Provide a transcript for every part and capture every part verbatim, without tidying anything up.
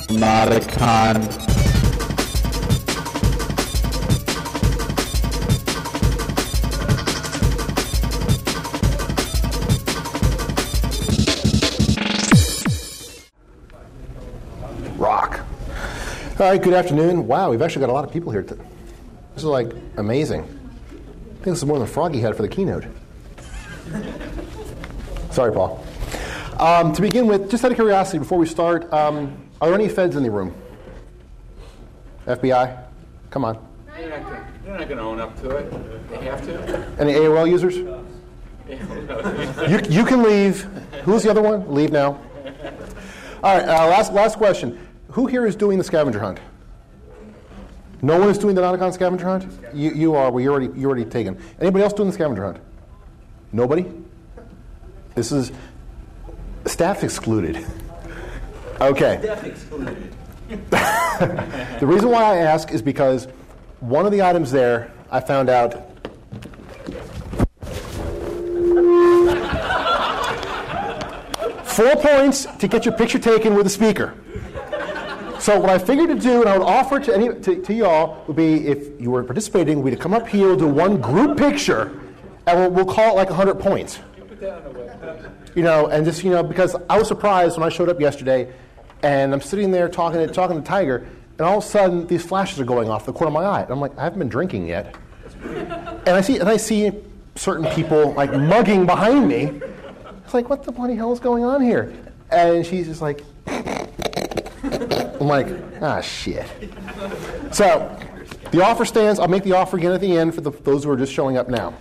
Modicon. Rock. All right, good afternoon. Wow, we've actually got a lot of people here. This is like amazing. I think this is more than Froggy had for the keynote. Sorry, Paul. Um, to begin with, just out of curiosity, before we start, um, are there any feds in the room? F B I? Come on. They're not gonna, they're not going to own up to it. They have to. Any A O L users? you, you can leave. Who's the other one? Leave now. All right, uh, last, last question. Who here is doing the scavenger hunt? No one is doing the Nauticon scavenger hunt? You, you are. Well, you're already, you're already taken. Anybody else doing the scavenger hunt? Nobody? This is staff excluded. Okay. Staff excluded. The reason why I ask is because one of the items there, I found out four points to get your picture taken with the speaker. So what I figured to do, and I would offer to, any, to, to y'all, would be if you were participating, we'd come up here, we'll do one group picture, and we'll, we'll call it like one hundred points. You know, and just, you know, because I was surprised when I showed up yesterday, and I'm sitting there talking to, talking to Tiger, and all of a sudden these flashes are going off the corner of my eye. And I'm like, I haven't been drinking yet. And I see, and I see certain people like mugging behind me. It's like, what the bloody hell is going on here? And she's just like, I'm like, ah, shit. So the offer stands. I'll make the offer again at the end for the, those who are just showing up now.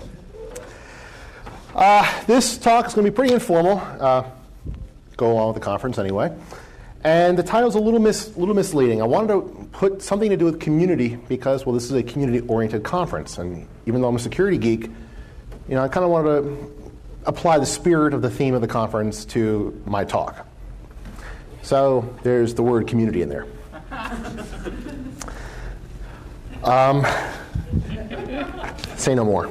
Uh, this talk is going to be pretty informal. Uh, go along with the conference anyway. And the title's a little mis, little misleading. I wanted to put something to do with community because, well, this is a community-oriented conference. And even though I'm a security geek, you know, I kind of wanted to apply the spirit of the theme of the conference to my talk. So there's the word community in there. Um, say no more.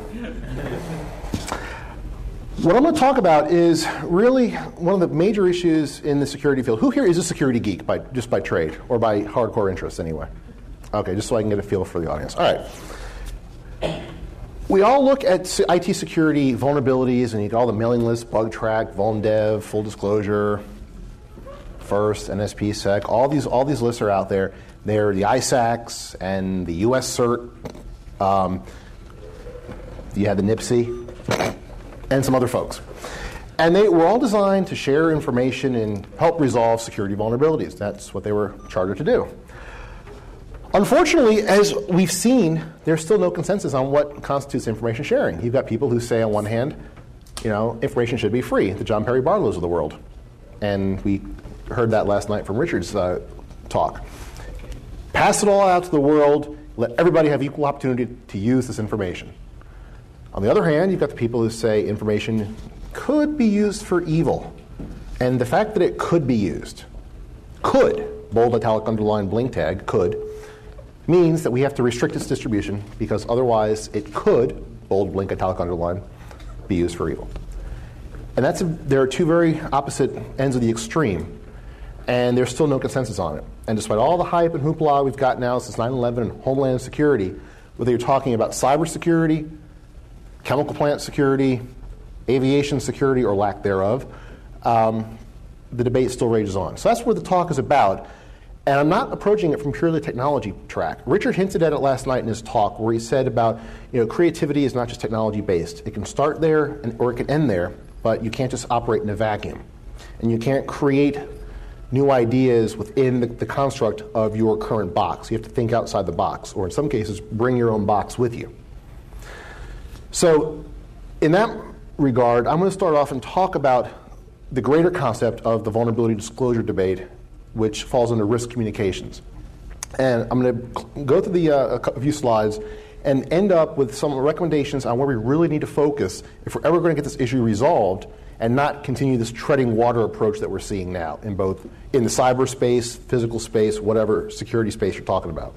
What I'm going to talk about is really one of the major issues in the security field. Who here is a security geek by just by trade or by hardcore interest anyway? Okay, just so I can get a feel for the audience. All right. We all look at I T security vulnerabilities, and you got all the mailing lists, BugTrack, VulnDev, Full Disclosure, First, N S P Sec. All these all these lists are out there. They're the I S A Cs and the U S CERT. Um, you have the N I P S I and some other folks. And they were all designed to share information and help resolve security vulnerabilities. That's what they were chartered to do. Unfortunately, as we've seen, there's still no consensus on what constitutes information sharing. You've got people who say, on one hand, you know, information should be free, the John Perry Barlows of the world. And we heard that last night from Richard's uh, talk. Pass it all out to the world, let everybody have equal opportunity to use this information. On the other hand, you've got the people who say information could be used for evil. And the fact that it could be used, could, bold, italic, underline, blink tag, could, means that we have to restrict its distribution because otherwise it could, bold, blink, italic, underline, be used for evil. And that's a, there are two very opposite ends of the extreme, and there's still no consensus on it. And despite all the hype and hoopla we've got now since nine eleven and Homeland Security, whether you're talking about cybersecurity, chemical plant security, aviation security, or lack thereof, um, the debate still rages on. So that's what the talk is about. And I'm not approaching it from purely technology track. Richard hinted at it last night in his talk where he said about, you know, creativity is not just technology-based. It can start there and, or it can end there, but you can't just operate in a vacuum. And you can't create new ideas within the, the construct of your current box. You have to think outside the box, or in some cases, bring your own box with you. So in that regard, I'm going to start off and talk about the greater concept of the vulnerability disclosure debate, which falls under risk communications. And I'm going to go through the, uh, a few slides and end up with some recommendations on where we really need to focus if we're ever going to get this issue resolved and not continue this treading water approach that we're seeing now in both in the cyberspace, physical space, whatever security space you're talking about.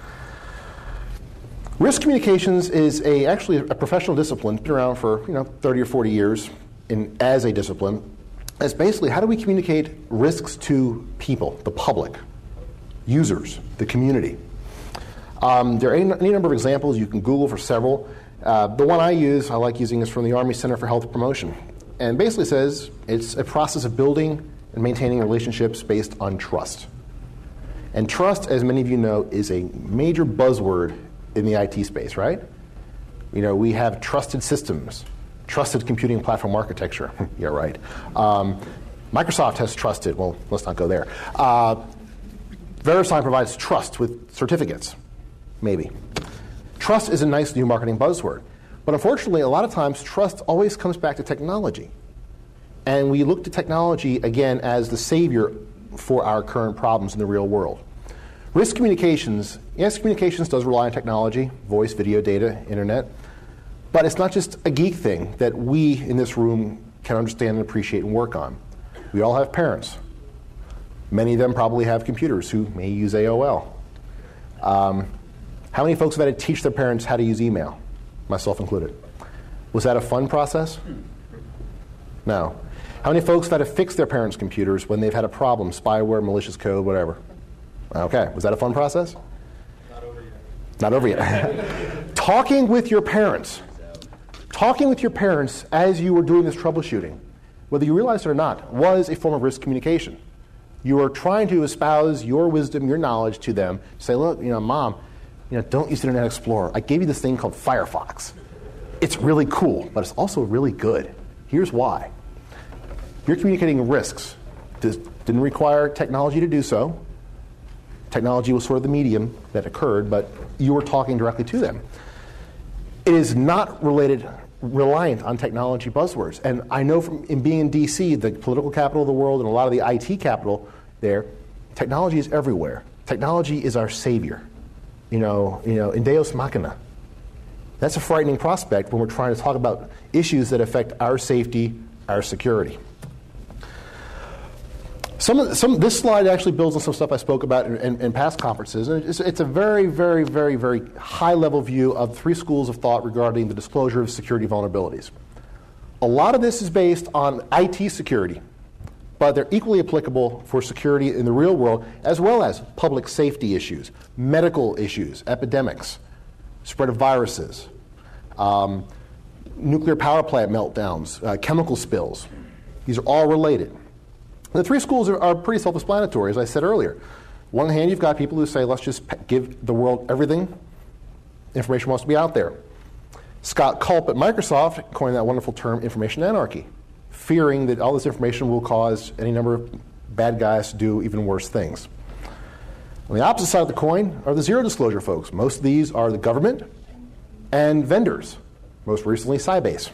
Risk communications is a actually a professional discipline, been around for you know thirty or forty years in, as a discipline. It's basically how do we communicate risks to people, the public. users, the community. Um, there are any, any number of examples. You can Google for several. Uh, the one I use, I like using, is from the Army Center for Health Promotion. And basically says it's a process of building and maintaining relationships based on trust. And trust, as many of you know, is a major buzzword in the I T space, right? You know, we have trusted systems, trusted computing platform architecture. Yeah, right. Um, Microsoft has trusted, well, let's not go there. Uh, VeriSign provides trust with certificates, maybe. Trust is a nice new marketing buzzword. But unfortunately, a lot of times, trust always comes back to technology. And we look to technology, again, as the savior for our current problems in the real world. Risk communications, yes, communications does rely on technology, voice, video, data, internet. But it's not just a geek thing that we in this room can understand and appreciate and work on. We all have parents. Many of them probably have computers who may use A O L. Um, how many folks have had to teach their parents how to use email? Myself included. Was that a fun process? No. How many folks have had to fix their parents' computers when they've had a problem, spyware, malicious code, whatever? Okay. Was that a fun process? Not over yet. Not over yet. Talking with your parents. Talking with your parents as you were doing this troubleshooting, whether you realized it or not, was a form of risk communication. You were trying to espouse your wisdom, your knowledge to them. Say, look, you know, Mom, you know, don't use Internet Explorer. I gave you this thing called Firefox. It's really cool, but it's also really good. Here's why. You're communicating risks. This didn't require technology to do so. Technology was sort of the medium that occurred, but you were talking directly to them. It is not related, reliant on technology buzzwords. And I know from in being in D C, the political capital of the world, and a lot of the I T capital there, technology is everywhere. Technology is our savior. You know, you know, in Deus Machina. That's a frightening prospect when we're trying to talk about issues that affect our safety, our security. Some of the, some, this slide actually builds on some stuff I spoke about in, in, in past conferences. And it's, it's a very, very, very, very high-level view of three schools of thought regarding the disclosure of security vulnerabilities. A lot of this is based on I T security, but they're equally applicable for security in the real world, as well as public safety issues, medical issues, epidemics, spread of viruses, um, nuclear power plant meltdowns, uh, chemical spills. These are all related. The three schools are, are pretty self-explanatory, as I said earlier. One hand, you've got people who say, let's just give the world everything. Information wants to be out there. Scott Culp at Microsoft coined that wonderful term, information anarchy, fearing that all this information will cause any number of bad guys to do even worse things. On the opposite side of the coin are the zero disclosure folks. Most of these are the government and vendors, most recently Sybase.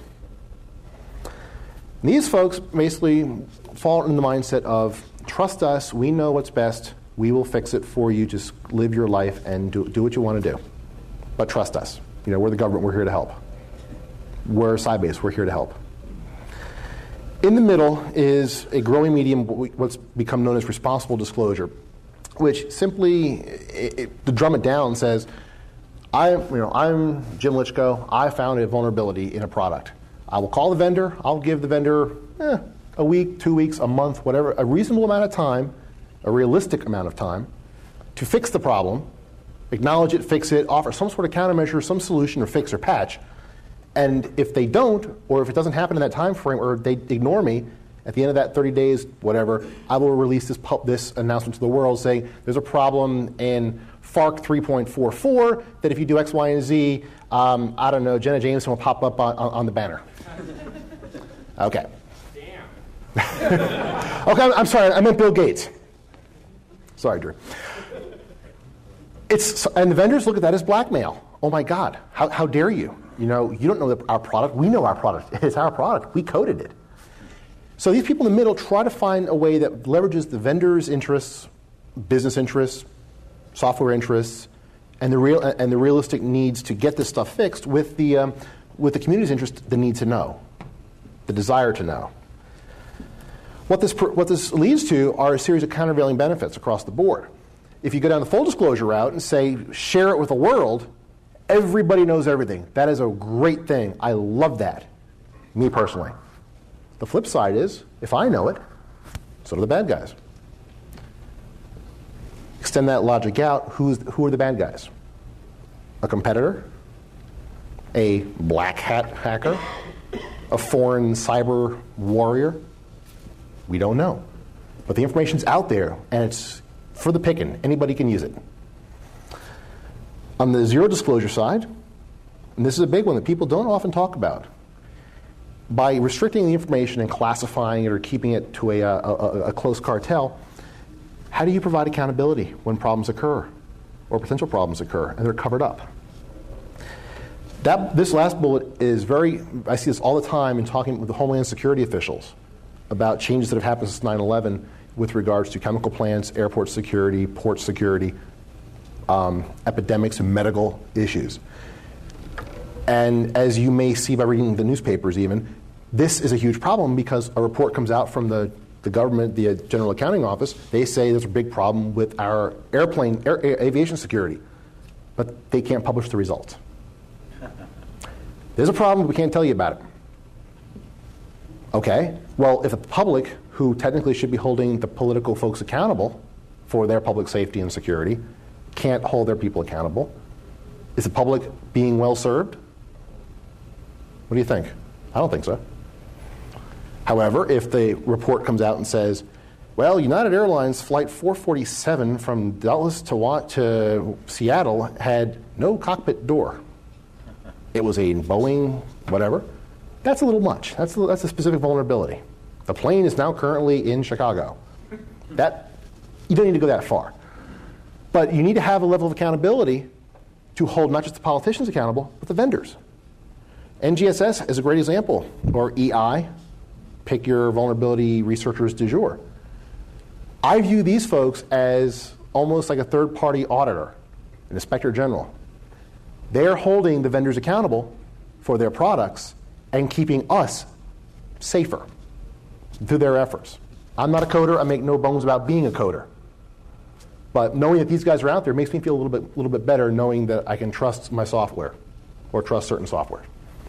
And these folks basically fall in the mindset of, trust us, we know what's best, we will fix it for you, just live your life and do, do what you want to do. But trust us. You know, we're the government, we're here to help. We're Sybase, we're here to help. In the middle is a growing medium, what's become known as responsible disclosure, which simply, it, it, to drum it down, says, I, you know, I'm Jim Litchko, I found a vulnerability in a product. I will call the vendor, I'll give the vendor eh, a week, two weeks, a month, whatever, a reasonable amount of time, a realistic amount of time, to fix the problem, acknowledge it, fix it, offer some sort of countermeasure, some solution or fix or patch. And if they don't, or if it doesn't happen in that time frame, or they ignore me, at the end of that thirty days, whatever, I will release this, pu- this announcement to the world saying there's a problem in FARC three point four four that if you do X, Y, and Z, um, I don't know, Jenna Jameson will pop up on, on, on the banner. Okay. Damn. Okay, I'm, I'm sorry, I meant Bill Gates. Sorry, Drew. It's, and the vendors look at that as blackmail. Oh my God, how, how dare you? You know, you don't know the, our product. We know our product. It's our product. We coded it. So these people in the middle try to find a way that leverages the vendor's interests, business interests, software interests, and the real and the realistic needs to get this stuff fixed with the um, with the community's interest, the need to know, the desire to know. What this what this leads to are a series of countervailing benefits across the board. If you go down the full disclosure route and say share it with the world, everybody knows everything. That is a great thing. I love that. Me personally. The flip side is, if I know it, so do the bad guys. extend that logic out, who's, who are the bad guys? A competitor? A black hat hacker? A foreign cyber warrior? We don't know. But the information's out there, and it's for the picking. Anybody can use it. On the zero disclosure side, and this is a big one that people don't often talk about, by restricting the information and classifying it or keeping it to a, a, a, a close cartel, how do you provide accountability when problems occur or potential problems occur and they're covered up? That, this last bullet is very, I see this all the time in talking with the Homeland Security officials about changes that have happened since nine eleven with regards to chemical plants, airport security, port security, um, epidemics, and medical issues. And as you may see by reading the newspapers even, this is a huge problem because a report comes out from the, the government, the General Accounting Office. They say there's a big problem with our airplane, air, air, aviation security, but they can't publish the results. There's a problem, we can't tell you about it. Okay, well, if the public, who technically should be holding the political folks accountable for their public safety and security, can't hold their people accountable, is the public being well served? What do you think? I don't think so. However, if the report comes out and says, well, United Airlines Flight four forty-seven from Dallas to, Wa- to Seattle had no cockpit door. It was a Boeing whatever. That's a little much. That's a, that's a specific vulnerability. The plane is now currently in Chicago. That, you don't need to go that far. But you need to have a level of accountability to hold not just the politicians accountable, but the vendors. N G S S is a great example, or E I, pick your vulnerability researchers du jour. I view these folks as almost like a third-party auditor, an inspector general. They're holding the vendors accountable for their products and keeping us safer through their efforts. I'm not a coder. I make no bones about being a coder. But knowing that these guys are out there makes me feel a little bit, little bit better knowing that I can trust my software or trust certain software.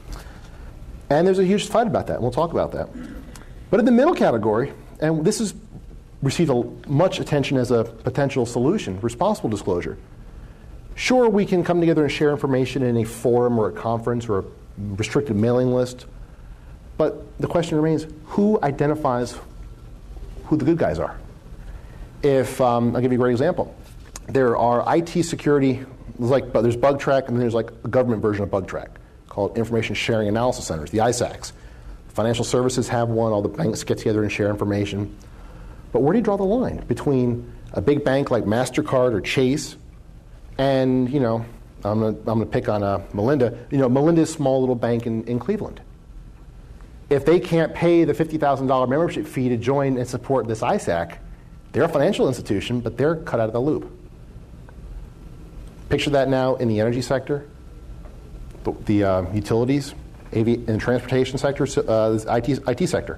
And there's a huge fight about that, and we'll talk about that. But in the middle category, and this has received a, much attention as a potential solution, responsible disclosure. Sure, we can come together and share information in a forum or a conference or a restricted mailing list, but the question remains, who identifies who the good guys are? If, um, I'll give you a great example. There are I T security, like there's BugTrack, and then there's like a government version of BugTrack called Information Sharing Analysis Centers, the I SACs. Financial services have one, all the banks get together and share information. But where do you draw the line between a big bank like MasterCard or Chase and, you know, I'm going to I'm gonna pick on uh, Melinda, you know, Melinda's small little bank in, in Cleveland. If they can't pay the fifty thousand dollars membership fee to join and support this I SAC, they're a financial institution, but they're cut out of the loop. Picture that now in the energy sector, the, the uh, utilities, avi- and transportation sector, uh, the I T, I T sector.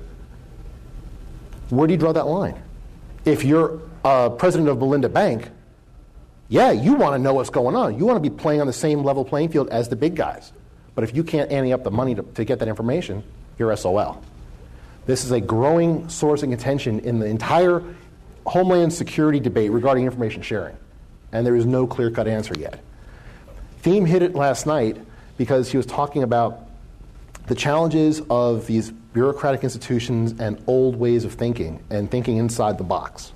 Where do you draw that line? If you're uh, president of Melinda Bank, yeah, you want to know what's going on. You want to be playing on the same level playing field as the big guys. But if you can't ante up the money to, to get that information, you're S O L. This is a growing source of contention in the entire Homeland Security debate regarding information sharing. And there is no clear-cut answer yet. Thiem hit it last night because he was talking about the challenges of these bureaucratic institutions and old ways of thinking and thinking inside the box.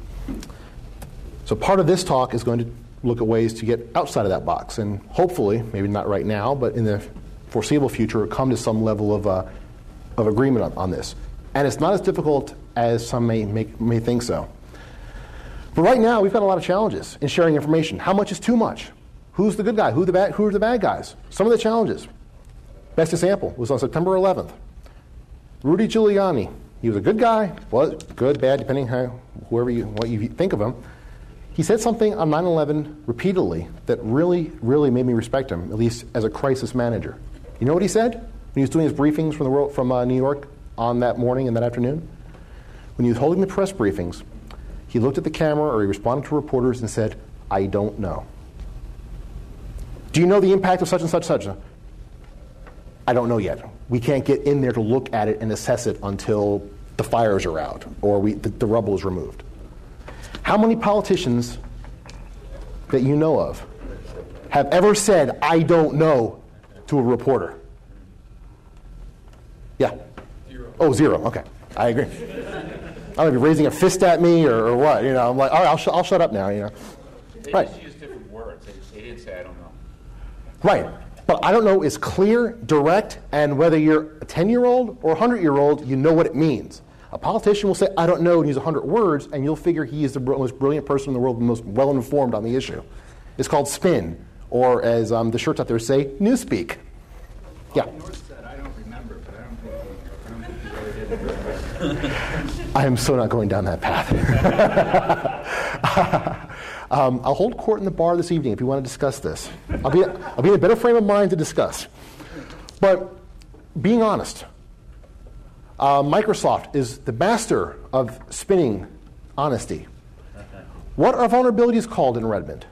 So part of this talk is going to look at ways to get outside of that box and hopefully, maybe not right now, but in the foreseeable future, come to some level of, uh, of agreement on, on this. And it's not as difficult as some may, make, may think so. But right now, we've got a lot of challenges in sharing information. How much is too much? Who's the good guy? Who, the bad, who are the bad guys? Some of the challenges. Best example was on September eleventh. Rudy Giuliani. He was a good guy, was good, bad, depending how whoever you what you think of him. He said something on nine eleven repeatedly that really, really made me respect him, at least as a crisis manager. You know what he said when he was doing his briefings from the world from uh, New York on that morning and that afternoon? When he was holding the press briefings, he looked at the camera or he responded to reporters and said, "I don't know." Do you know the impact of such and such such? I don't know yet. We can't get in there to look at it and assess it until the fires are out or we, the, the rubble is removed. How many politicians that you know of have ever said, I don't know, to a reporter? Yeah? Zero. Oh, zero. Okay. I agree. I don't know if you're raising a fist at me or, or what. You know, I'm like, all right, I'll, sh- I'll shut up now. You know. They Right. just use different words. They, they didn't say, I don't know. Right. But I don't know is clear, direct, and whether you're a ten-year-old or a hundred-year-old, you know what it means. A politician will say, I don't know, and use one hundred words, and you'll figure he is the br- most brilliant person in the world, the most well-informed on the issue. It's called spin, or as um, the shirts out there say, newspeak. Yeah? North said, I don't remember, but I don't think he, I don't think he really did. I am so not going down that path. um, I'll hold court in the bar this evening if you want to discuss this. I'll be, I'll be in a better frame of mind to discuss. But being honest, uh, Microsoft is the master of spinning honesty. What are vulnerabilities called in Redmond?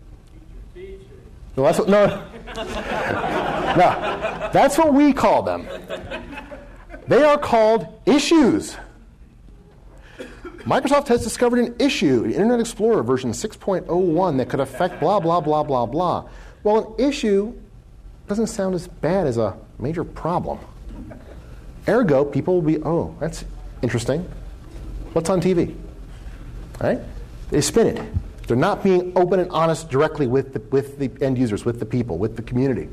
No, that's what, no, no, that's what we call them. They are called issues. Microsoft has discovered an issue in Internet Explorer version six point oh one that could affect blah, blah, blah, blah, blah. Well, an issue doesn't sound as bad as a major problem. Ergo, people will be, oh, that's interesting. What's on T V? Right? They spin it. They're not being open and honest directly with the, with the end users, with the people, with the community.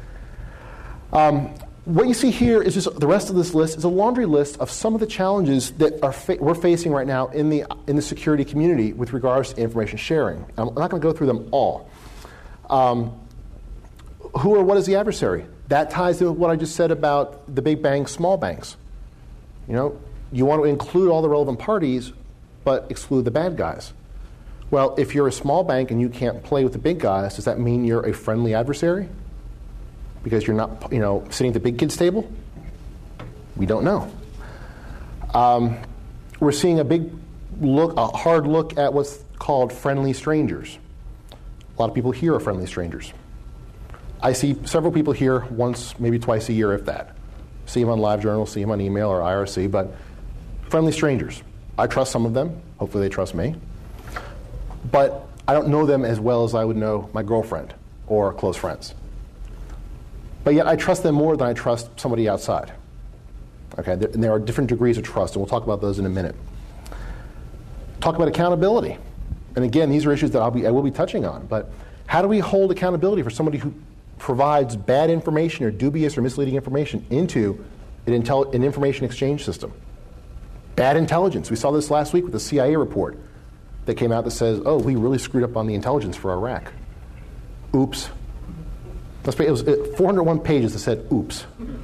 Um, what you see here is just the rest of this list is a laundry list of some of the challenges that are fa- we're facing right now in the in the security community with regards to information sharing. I'm not going to go through them all. Um, who or what is the adversary? That ties to what I just said about the big banks, small banks. You know, you want to include all the relevant parties, but exclude the bad guys. Well, if you're a small bank and you can't play with the big guys, does that mean you're a friendly adversary? Because you're not, you know, sitting at the big kids' table? We don't know. Um, we're seeing a big look, a hard look at what's called friendly strangers. A lot of people here are friendly strangers. I see several people here once, maybe twice a year, if that. See them on LiveJournal, see them on email or I R C, but friendly strangers. I trust some of them. Hopefully they trust me. But I don't know them as well as I would know my girlfriend or close friends. But yet I trust them more than I trust somebody outside. Okay, there, and there are different degrees of trust, and we'll talk about those in a minute. Talk about accountability. And again, these are issues that I'll be, I will be touching on. But how do we hold accountability for somebody who provides bad information or dubious or misleading information into an, intel, an information exchange system? Bad intelligence. We saw this last week with the C I A report that came out that says, oh, we really screwed up on the intelligence for Iraq. Oops. It was four hundred one pages that said, oops.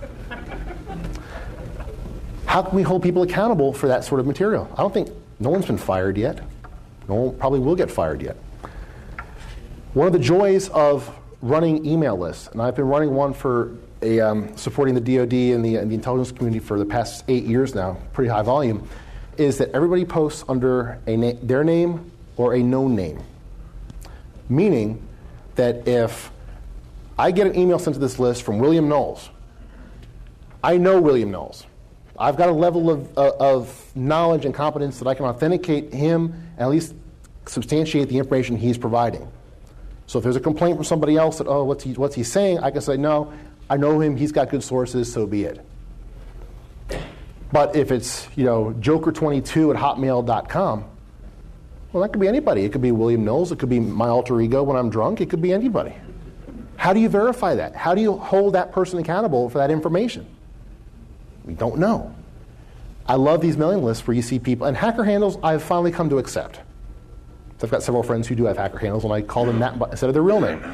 How can we hold people accountable for that sort of material? I don't think, no one's been fired yet. No one probably will get fired yet. One of the joys of running email lists, and I've been running one for a, um, supporting the D O D and the, and the intelligence community for the past eight years now, pretty high volume, is that everybody posts under a na- their name or a known name. Meaning that if I get an email sent to this list from William Knowles, I know William Knowles. I've got a level of, uh, of knowledge and competence that I can authenticate him and at least substantiate the information he's providing. So if there's a complaint from somebody else that, oh, what's he, what's he saying, I can say, no, I know him, he's got good sources, so be it. But if it's, you know, joker twenty-two at hotmail dot com, well, that could be anybody. It could be William Knowles. It could be my alter ego when I'm drunk. It could be anybody. How do you verify that? How do you hold that person accountable for that information? We don't know. I love these mailing lists where you see people, and hacker handles I've finally come to accept. So I've got several friends who do have hacker handles, and I call them that instead of their real name.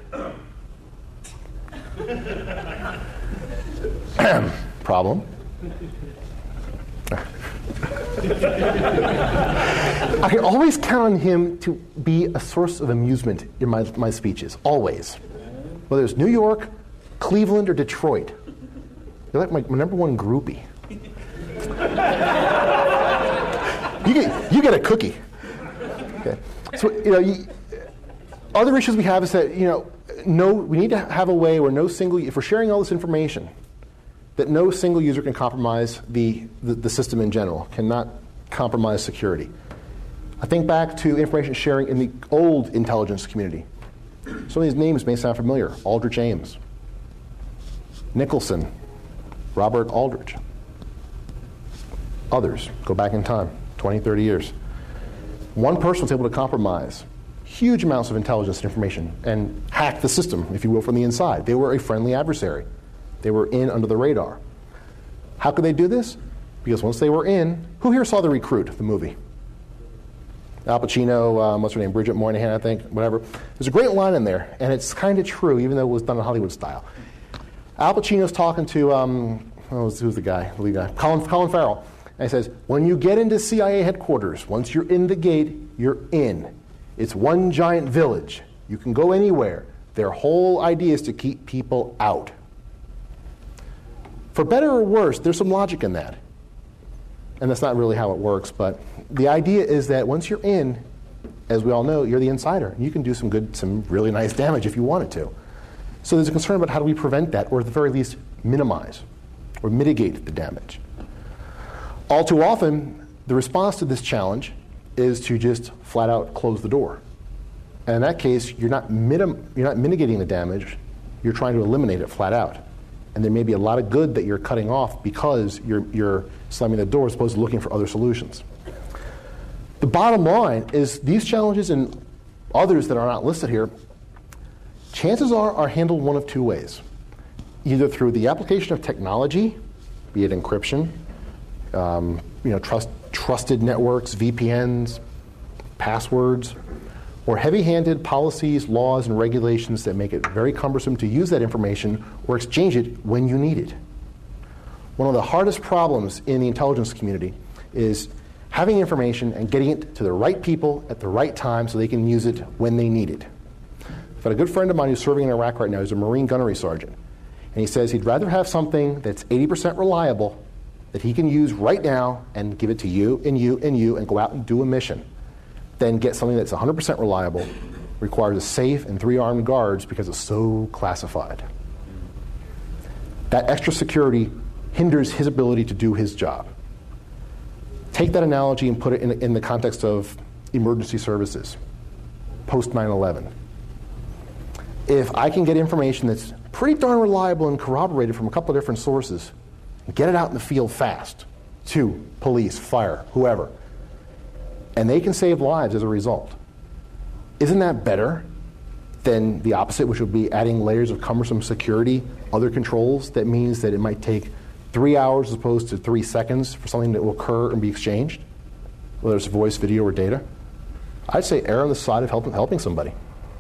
Problem. I can always count on him to be a source of amusement in my, my speeches, always. Whether it's New York, Cleveland, or Detroit. You're like my, my number one groupie. you, get, you get a cookie. Okay. So, you know, you, other issues we have is that, you know, no, we need to have a way where no single, if we're sharing all this information, that no single user can compromise the, the, the system in general, cannot compromise security. I think back to information sharing in the old intelligence community. Some of these names may sound familiar. Aldrich Ames, Nicholson, Robert Aldrich. Others go back in time, twenty, thirty years. One person was able to compromise huge amounts of intelligence and information and hack the system, if you will, from the inside. They were a friendly adversary. They were in under the radar. How could they do this? Because once they were in, who here saw The Recruit, the movie? Al Pacino, um, what's her name, Bridget Moynihan, I think, whatever. There's a great line in there, and it's kind of true, even though it was done in Hollywood style. Al Pacino's talking to, um, oh, who's the guy, the lead guy? Colin, Colin Farrell. And he says, when you get into C I A headquarters, once you're in the gate, you're in. It's one giant village. You can go anywhere. Their whole idea is to keep people out. For better or worse, there's some logic in that. And that's not really how it works, but the idea is that once you're in, as we all know, you're the insider. You can do some good, some really nice damage if you wanted to. So there's a concern about how do we prevent that, or at the very least, minimize or mitigate the damage. All too often, the response to this challenge is to just flat out close the door. And in that case, you're not, minim- you're not mitigating the damage, you're trying to eliminate it flat out. And there may be a lot of good that you're cutting off because you're, you're slamming the door as opposed to looking for other solutions. The bottom line is these challenges and others that are not listed here, chances are are handled one of two ways. Either through the application of technology, be it encryption, um, you know, trust, trusted networks, V P Ns, passwords, or heavy-handed policies, laws, and regulations that make it very cumbersome to use that information or exchange it when you need it. One of the hardest problems in the intelligence community is having information and getting it to the right people at the right time so they can use it when they need it. I've got a good friend of mine who's serving in Iraq right now. He's a Marine gunnery sergeant. And he says he'd rather have something that's eighty percent reliable that he can use right now and give it to you and you and you and go out and do a mission than get something that's one hundred percent reliable, requires a safe and three armed guards because it's so classified. That extra security hinders his ability to do his job. Take that analogy and put it in, in the context of emergency services, post nine eleven. If I can get information that's pretty darn reliable and corroborated from a couple of different sources, and get it out in the field fast to police, fire, whoever, and they can save lives as a result, isn't that better than the opposite, which would be adding layers of cumbersome security, other controls that means that it might take three hours as opposed to three seconds for something that will occur and be exchanged, whether it's voice, video, or data? I'd say err on the side of helping, helping somebody.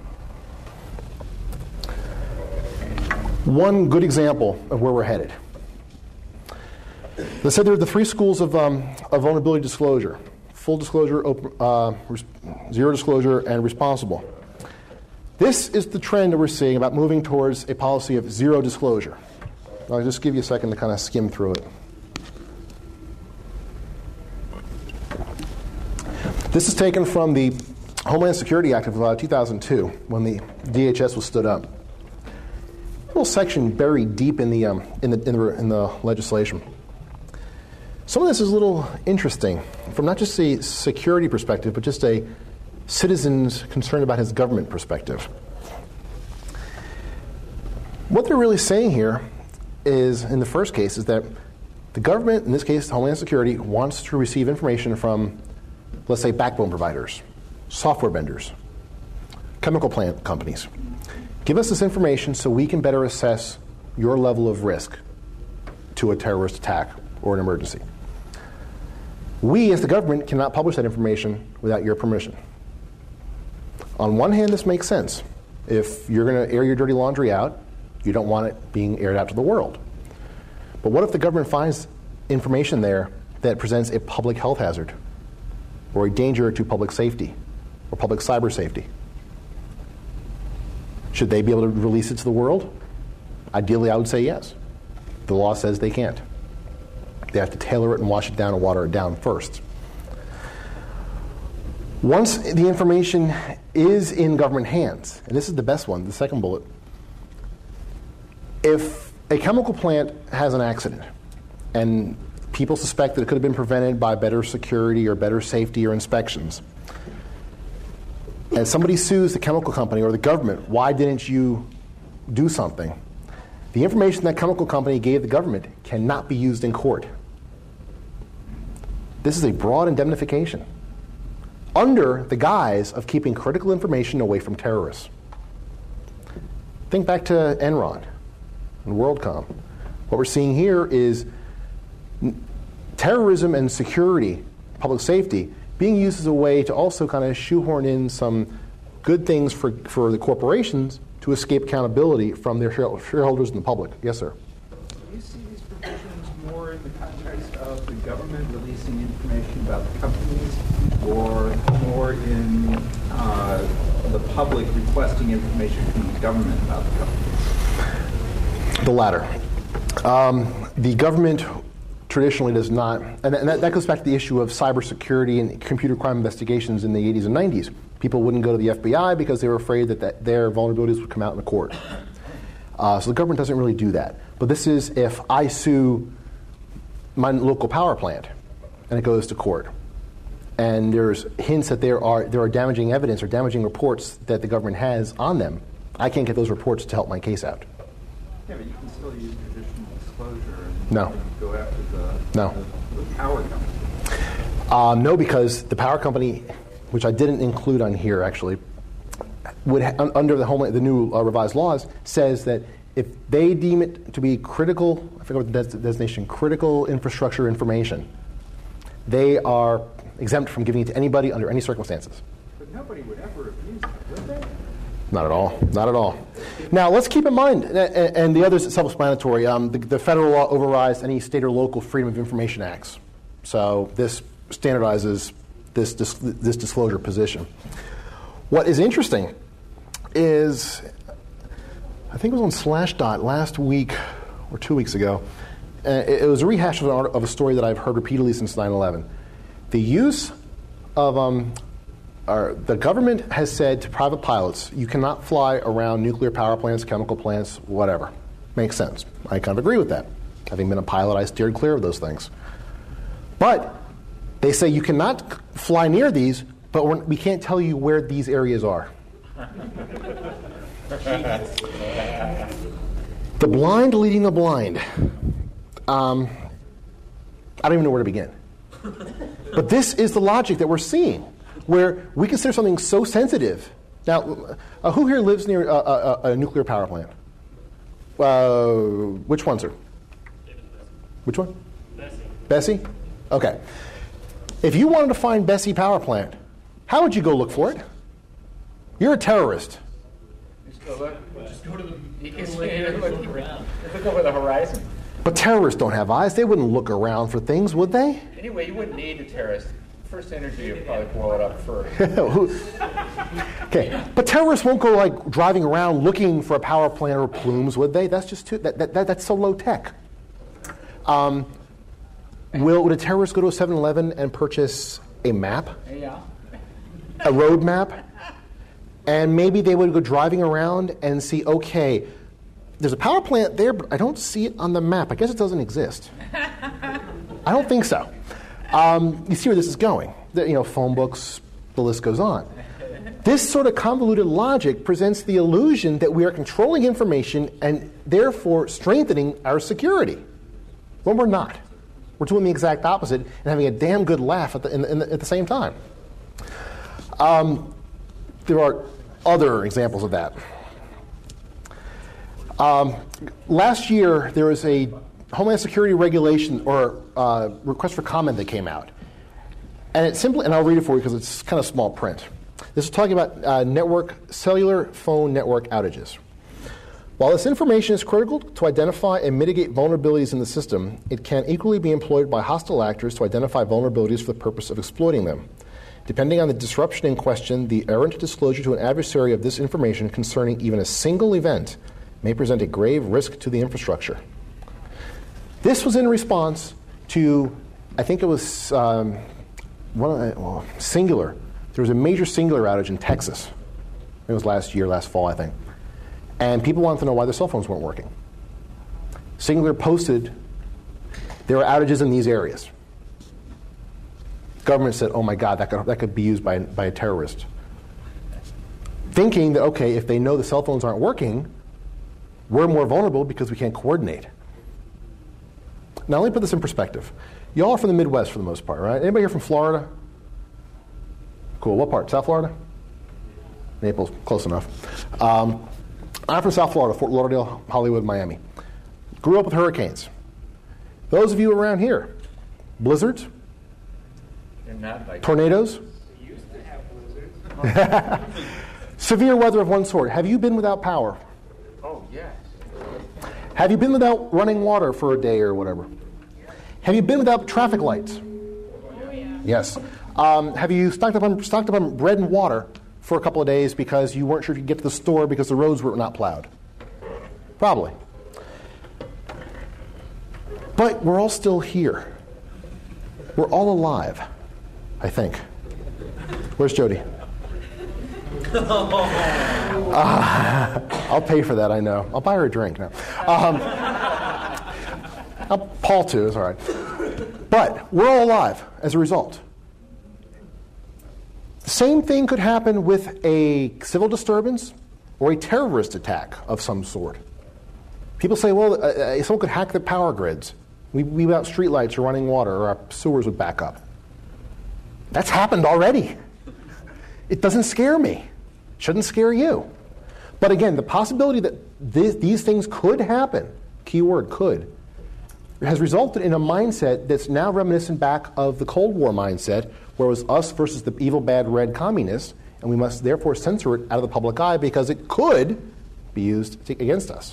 One good example of where we're headed. As I said, there are the three schools of, um, of vulnerability disclosure: full disclosure, open, uh, res- zero disclosure, and responsible. This is the trend that we're seeing about moving towards a policy of zero disclosure. I'll just give you a second to kind of skim through it. This is taken from the Homeland Security Act of uh, two thousand two, when the D H S was stood up. A little section buried deep in the, um, in the, in the, in the legislation. Some of this is a little interesting from not just a security perspective, but just a citizen's concern about his government perspective. What they're really saying here is, in the first case, is that the government, in this case Homeland Security, wants to receive information from, let's say, backbone providers, software vendors, chemical plant companies. Give us this information so we can better assess your level of risk to a terrorist attack or an emergency. We, as the government, cannot publish that information without your permission. On one hand, this makes sense. If you're going to air your dirty laundry out, you don't want it being aired out to the world. But what if the government finds information there that presents a public health hazard or a danger to public safety or public cyber safety? Should they be able to release it to the world? Ideally, I would say yes. The law says they can't. They have to tailor it and wash it down and water it down first. Once the information is in government hands, and this is the best one, the second bullet, if a chemical plant has an accident and people suspect that it could have been prevented by better security or better safety or inspections, and somebody sues the chemical company or the government, why didn't you do something? The information that chemical company gave the government cannot be used in court. This is a broad indemnification under the guise of keeping critical information away from terrorists. Think back to Enron and WorldCom. What we're seeing here is terrorism and security, public safety, being used as a way to also kind of shoehorn in some good things for, for the corporations to escape accountability from their shareholders and the public. Yes, sir? Do you see these provisions more in the context of the government releasing information about the companies, or more in uh, the public requesting information from the government about the companies? The latter. Um, the government traditionally does not, and that, that goes back to the issue of cybersecurity and computer crime investigations in the eighties and nineties. People wouldn't go to the F B I because they were afraid that, that their vulnerabilities would come out in the court. Uh, so the government doesn't really do that. But this is if I sue my local power plant and it goes to court, and there's hints that there are there are damaging evidence or damaging reports that the government has on them, I can't get those reports to help my case out. Yeah, but you can still use traditional disclosure and No. go after the, No. the, the power company. Um, no, because the power company, which I didn't include on here actually, would ha- un- under the Homeland, the new uh, revised laws, says that if they deem it to be critical, I forget what the des- designation, critical infrastructure information, they are exempt from giving it to anybody under any circumstances. But nobody would ever abuse it, would they? Not at all. Not at all. Now, let's keep in mind, and, and the others self-explanatory, um, the, the federal law overrides any state or local Freedom of Information Acts. So this standardizes this, this, this disclosure position. What is interesting is, I think it was on Slashdot last week or two weeks ago, uh, it, it was a rehash of, an art, of a story that I've heard repeatedly since nine eleven. The use of... Um, Our, the government has said to private pilots, you cannot fly around nuclear power plants, chemical plants, whatever. Makes sense. I kind of agree with that. Having been a pilot, I steered clear of those things. But they say you cannot c- fly near these, but we're, we can't tell you where these areas are. The blind leading the blind. Um, I don't even know where to begin. But this is the logic that we're seeing, where we consider something so sensitive. Now, uh, who here lives near a, a, a nuclear power plant? Uh, which one, sir? Which one? Bessie. Bessie? Okay. If you wanted to find Bessie power plant, how would you go look for it? You're a terrorist. Just go look. Just go to the. You can look around. Look over the horizon. But terrorists don't have eyes. They wouldn't look around for things, would they? Anyway, you wouldn't need a terrorist. First energy would probably blow it up first. Okay, but terrorists won't go like driving around looking for a power plant or plumes, would they? That's just too. That, that, that that's so low tech. Um, will would a terrorist go to a seven eleven and purchase a map? Yeah. A road map? And maybe they would go driving around and see, okay, there's a power plant there, but I don't see it on the map. I guess it doesn't exist. I don't think so. Um, you see where this is going. The, you know, phone books, the list goes on. This sort of convoluted logic presents the illusion that we are controlling information and therefore strengthening our security, when we're not. We're doing the exact opposite and having a damn good laugh at the, in the, in the, at the same time. Um, there are other examples of that. Um, last year, there was a Homeland Security regulation or uh, request for comment that came out. And it simply, and I'll read it for you because it's kind of small print. This is talking about uh, network, cellular phone network outages. While this information is critical to identify and mitigate vulnerabilities in the system, it can equally be employed by hostile actors to identify vulnerabilities for the purpose of exploiting them. Depending on the disruption in question, the errant disclosure to an adversary of this information concerning even a single event may present a grave risk to the infrastructure. This was in response to, I think it was um, one, well, Singular. There was a major Singular outage in Texas. It was last year, last fall, I think. And people wanted to know why their cell phones weren't working. Singular posted there were outages in these areas. Government said, oh my God, that could, that could be used by, by a terrorist. thinking that, okay, if they know the cell phones aren't working, we're more vulnerable because we can't coordinate. Now, let me put this in perspective. Y'all are from the Midwest for the most part, right? Anybody here from Florida? Cool. What part? South Florida? Naples, close enough. Um, I'm from South Florida, Fort Lauderdale, Hollywood, Miami. Grew up with hurricanes. Those of you around here, blizzards, Like tornadoes, we used to have blizzards. severe weather of one sort. Have you been without power? Oh, yes. Have you been without running water for a day or whatever? Have you been without traffic lights? Oh, yeah. Yes. Um, have you stocked up on stocked up on bread and water for a couple of days because you weren't sure if you could get to the store because the roads were not plowed? Probably. But we're all still here. We're all alive, I think. Where's Jody? uh, I'll pay for that, I know. I'll buy her a drink now. Um, I'll, Paul too, it's all right. But we're all alive as a result. The same thing could happen with a civil disturbance or a terrorist attack of some sort. People say, well, uh, uh, someone could hack the power grids. We, we without streetlights or running water, or our sewers would back up. That's happened already. It doesn't scare me. Shouldn't scare you. But again, the possibility that this, these things could happen, key word, could, has resulted in a mindset that's now reminiscent back of the Cold War mindset, where it was us versus the evil, bad, red communists, and we must therefore censor it out of the public eye because it could be used to, against us.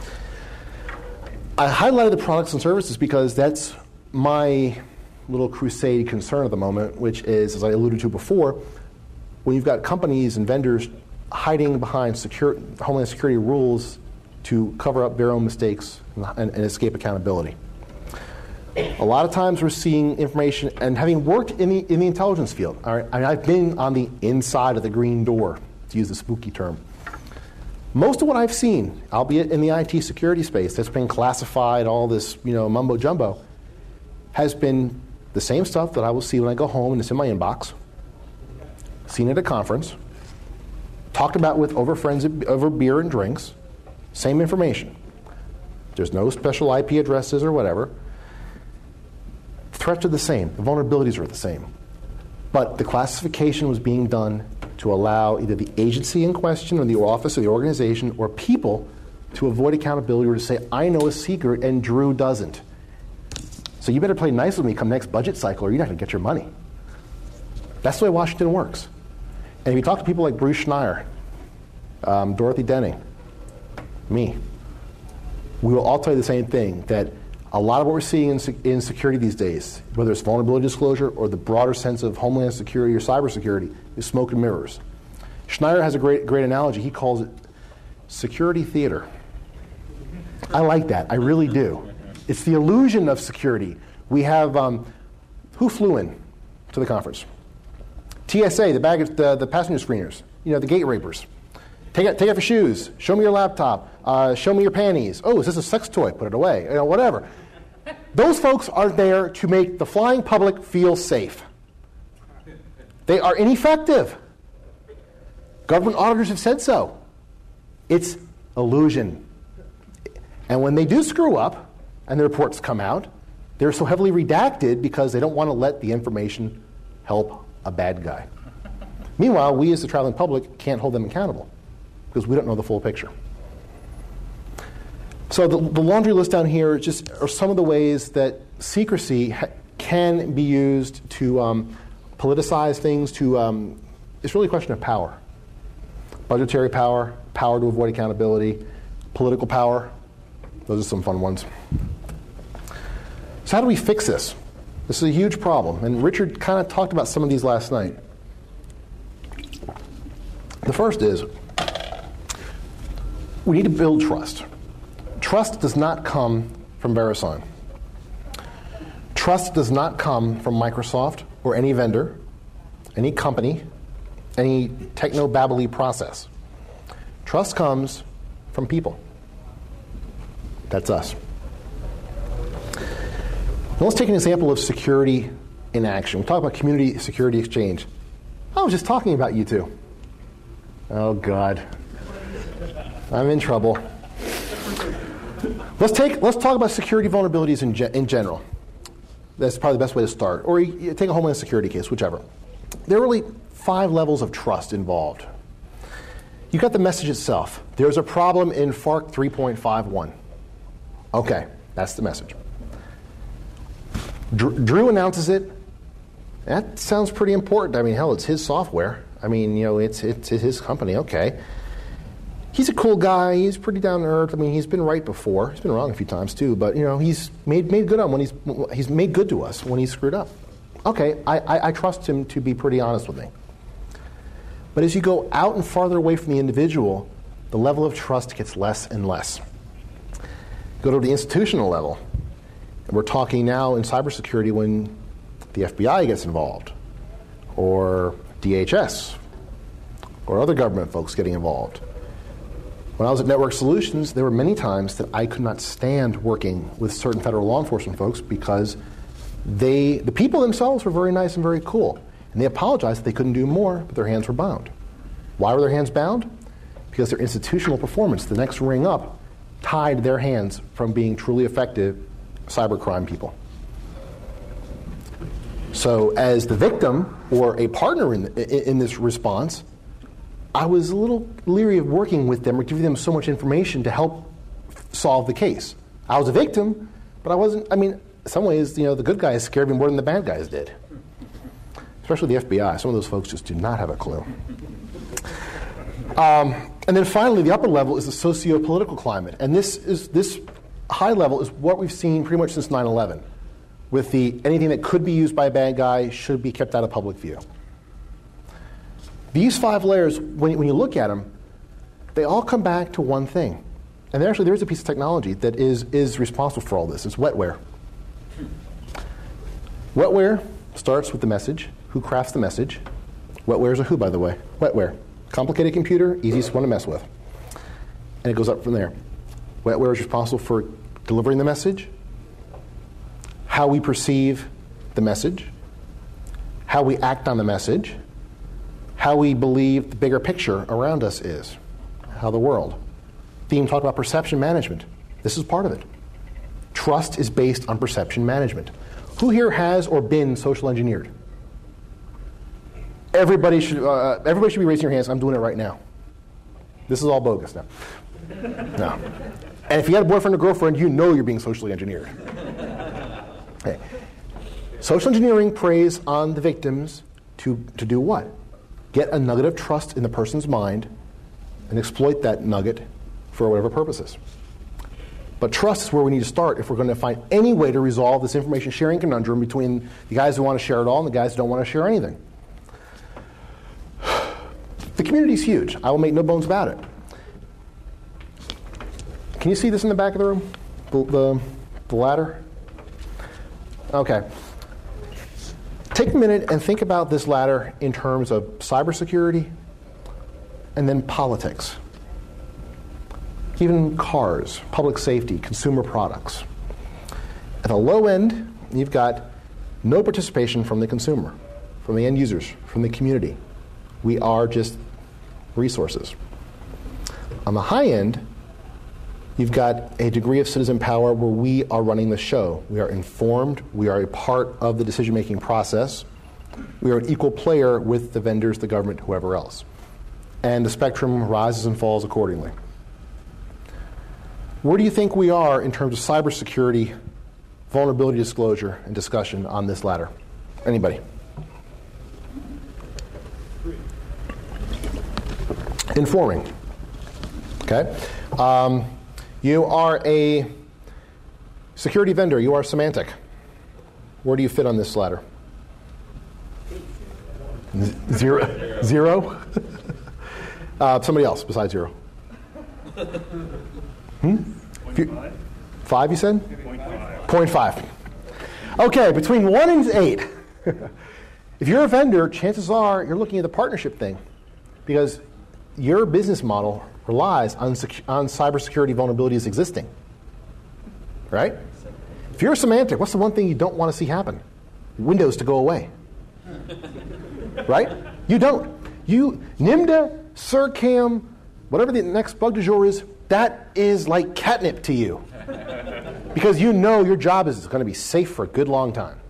I highlighted the products and services because that's my little crusade concern at the moment, which is, as I alluded to before, when you've got companies and vendors hiding behind secure, Homeland Security rules to cover up their own mistakes and, and, and escape accountability. A lot of times we're seeing information, and having worked in the, in the intelligence field, all right, I mean, I've been on the inside of the green door, to use the spooky term. Most of what I've seen, albeit in the I T security space, that's been classified, all this, you know, mumbo jumbo, has been the same stuff that I will see when I go home and it's in my inbox, seen at a conference, talked about with over friends over beer and drinks, same information. There's no special I P addresses or whatever. Threats are the same. The vulnerabilities are the same. But the classification was being done to allow either the agency in question or the office or the organization or people to avoid accountability or to say, I know a secret and Drew doesn't. So you better play nice with me come next budget cycle or you're not going to get your money. That's the way Washington works. And if you talk to people like Bruce Schneier, um, Dorothy Denning, me, we will all tell you the same thing, that a lot of what we're seeing in, sec- in security these days, whether it's vulnerability disclosure or the broader sense of homeland security or cybersecurity, is smoke and mirrors. Schneier has a great, great analogy. He calls it security theater. I like that. I really do. It's the illusion of security. We have, um, who flew in to the conference? T S A, the baggage, the, the passenger screeners, you know, the gate rapers. Take out, take off your shoes. Show me your laptop. Uh, show me your panties. Oh, is this a sex toy? Put it away. You know, whatever. Those folks are there to make the flying public feel safe. They are ineffective. Government auditors have said so. It's illusion. And when they do screw up, and the reports come out, they're so heavily redacted because they don't want to let the information help a bad guy. Meanwhile, we as the traveling public can't hold them accountable because we don't know the full picture. So the, the laundry list down here just are some of the ways that secrecy ha- can be used to um, politicize things. To um, it's really a question of power, budgetary power, power to avoid accountability, political power. Those are some fun ones. So how do we fix this? This is a huge problem, and Richard kind of talked about some of these last night. The first is we need to build trust. Trust does not come from VeriSign. Trust does not come from Microsoft or any vendor, any company, any techno-babbly process. Trust comes from people. That's us. Now let's take an example of security in action. We talk about community security exchange. I was just talking about you two. Oh, God. I'm in trouble. Let's take. Let's talk about security vulnerabilities in, ge- in general. That's probably the best way to start. Or you, you take a Homeland Security case, whichever. There are really five levels of trust involved. You got the message itself. There's a problem in FARC three point five one. Okay, that's the message. Drew, Drew announces it. That sounds pretty important. I mean, hell, it's his software. I mean, you know, it's it's his company. Okay. He's a cool guy. He's pretty down to earth. I mean, he's been right before. He's been wrong a few times too, but you know, he's made made good on when he's he's made good to us when he's screwed up. Okay, I, I, I trust him to be pretty honest with me. But as you go out and farther away from the individual, the level of trust gets less and less. Go to the institutional level, and we're talking now in cybersecurity when the F B I gets involved, or D H S, or other government folks getting involved. When I was at Network Solutions, there were many times that I could not stand working with certain federal law enforcement folks because they, the people themselves were very nice and very cool. And they apologized that they couldn't do more, but their hands were bound. Why were their hands bound? Because their institutional performance, the next ring up, tied their hands from being truly effective cybercrime people. So as the victim or a partner in, in, in this response, I was a little leery of working with them or giving them so much information to help solve the case. I was a victim, but I wasn't, I mean, in some ways, you know, the good guys scared me more than the bad guys did. Especially the F B I. Some of those folks just do not have a clue. Um, and then finally, the upper level is the socio-political climate. And this is this high level is what we've seen pretty much since nine eleven. With the anything that could be used by a bad guy should be kept out of public view. These five layers, when, when you look at them, they all come back to one thing. And there actually there is a piece of technology that is, is responsible for all this. It's wetware. Wetware starts with the message. Who crafts the message? Wetware is a who, by the way. Wetware. Complicated computer, easiest one to mess with. And it goes up from there. Wetware is responsible for delivering the message, how we perceive the message, how we act on the message, how we believe the bigger picture around us is, how the world. Theme talked about perception management. This is part of it. Trust is based on perception management. Who here has or been social engineered? Everybody should, uh, everybody should be raising your hands. I'm doing it right now. This is all bogus now. No. And if you had a boyfriend or girlfriend, you know you're being socially engineered. Okay. Social engineering preys on the victims to, to do what? Get a nugget of trust in the person's mind and exploit that nugget for whatever purposes. But trust is where we need to start if we're going to find any way to resolve this information sharing conundrum between the guys who want to share it all and the guys who don't want to share anything. The community is huge. I will make no bones about it. Can you see this in the back of the room? The, the, the ladder? Okay. Take a minute and think about this ladder in terms of cybersecurity and then politics. Even cars, public safety, consumer products. At the low end, you've got no participation from the consumer, from the end users, from the community. We are just resources. On the high end, you've got a degree of citizen power where we are running the show. We are informed. We are a part of the decision-making process. We are an equal player with the vendors, the government, whoever else. And the spectrum rises and falls accordingly. Where do you think we are in terms of cybersecurity, vulnerability disclosure, and discussion on this ladder? Anybody? Informing. Okay. Um, you are a security vendor. You are Symantec. Where do you fit on this ladder? Z- zero? Zero? uh, somebody else besides zero. Hmm? You, five, you said? Point five. Point five. Okay, between one and eight. If you're a vendor, chances are you're looking at the partnership thing because your business model relies on, sec- on cybersecurity vulnerabilities existing. Right? If you're a Symantec, what's the one thing you don't want to see happen? Windows to go away. Right? You don't. You, NIMDA CertCam, whatever the next bug du jour is, that is like catnip to you. Because you know your job is going to be safe for a good long time.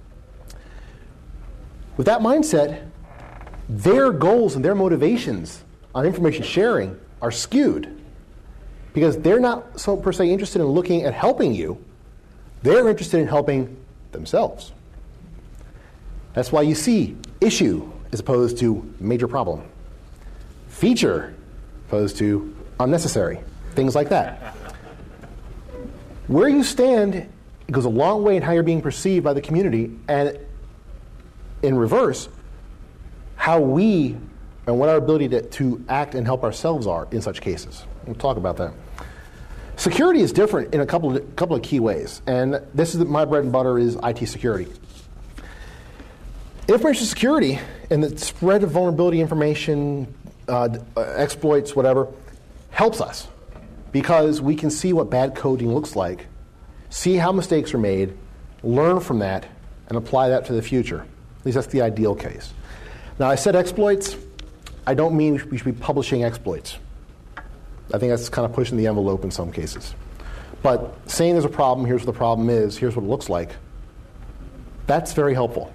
With that mindset, their goals and their motivations on information sharing are skewed. Because they're not so per se interested in looking at helping you. They're interested in helping themselves. That's why you see issue as opposed to major problem. Feature opposed to unnecessary. Things like that. Where you stand goes a long way in how you're being perceived by the community, and in reverse, how we and what our ability to, to act and help ourselves are in such cases. We'll talk about that. Security is different in a couple of, couple of key ways, and this is my bread and butter is I T security. Information security and the spread of vulnerability information, uh, exploits, whatever, helps us because we can see what bad coding looks like, see how mistakes are made, learn from that, and apply that to the future. At least that's the ideal case. Now, I said exploits. I don't mean we should be publishing exploits. I think that's kind of pushing the envelope in some cases. But saying there's a problem, here's what the problem is, here's what it looks like, that's very helpful.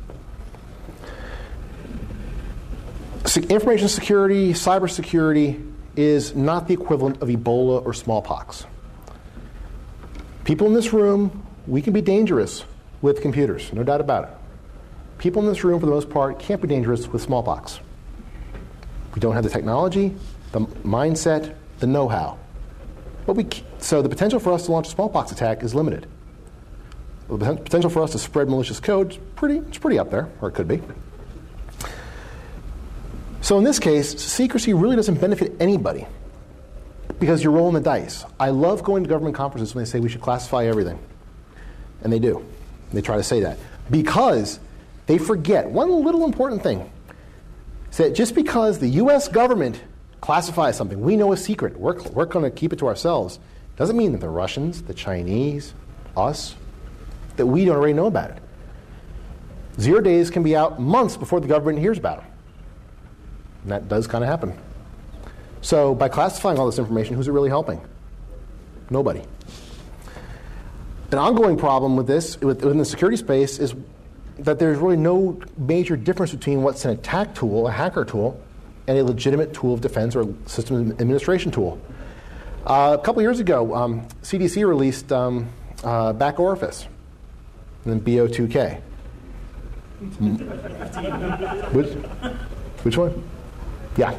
Se- information security, cybersecurity is not the equivalent of Ebola or smallpox. People in this room, we can be dangerous with computers, no doubt about it. People in this room, for the most part, can't be dangerous with smallpox. We don't have the technology, the mindset, the know-how. But we, so the potential for us to launch a smallpox attack is limited. The potential for us to spread malicious code is pretty, it's pretty up there, or it could be. So in this case, secrecy really doesn't benefit anybody because you're rolling the dice. I love going to government conferences when they say we should classify everything. And they do. They try to say that. Because they forget one little important thing. Is that just because the U S government classifies something we know is secret, we're, we're going to keep it to ourselves, doesn't mean that the Russians, the Chinese, us, that we don't already know about it. Zero days can be out months before the government hears about it. And that does kind of happen. So by classifying all this information, who's it really helping? Nobody. An ongoing problem with this, within the security space, is that there's really no major difference between what's an attack tool, a hacker tool, and a legitimate tool of defense or system administration tool. Uh, a couple years ago, um, C D C released um, uh, back orifice, and then B O two K. which, which one? Yeah.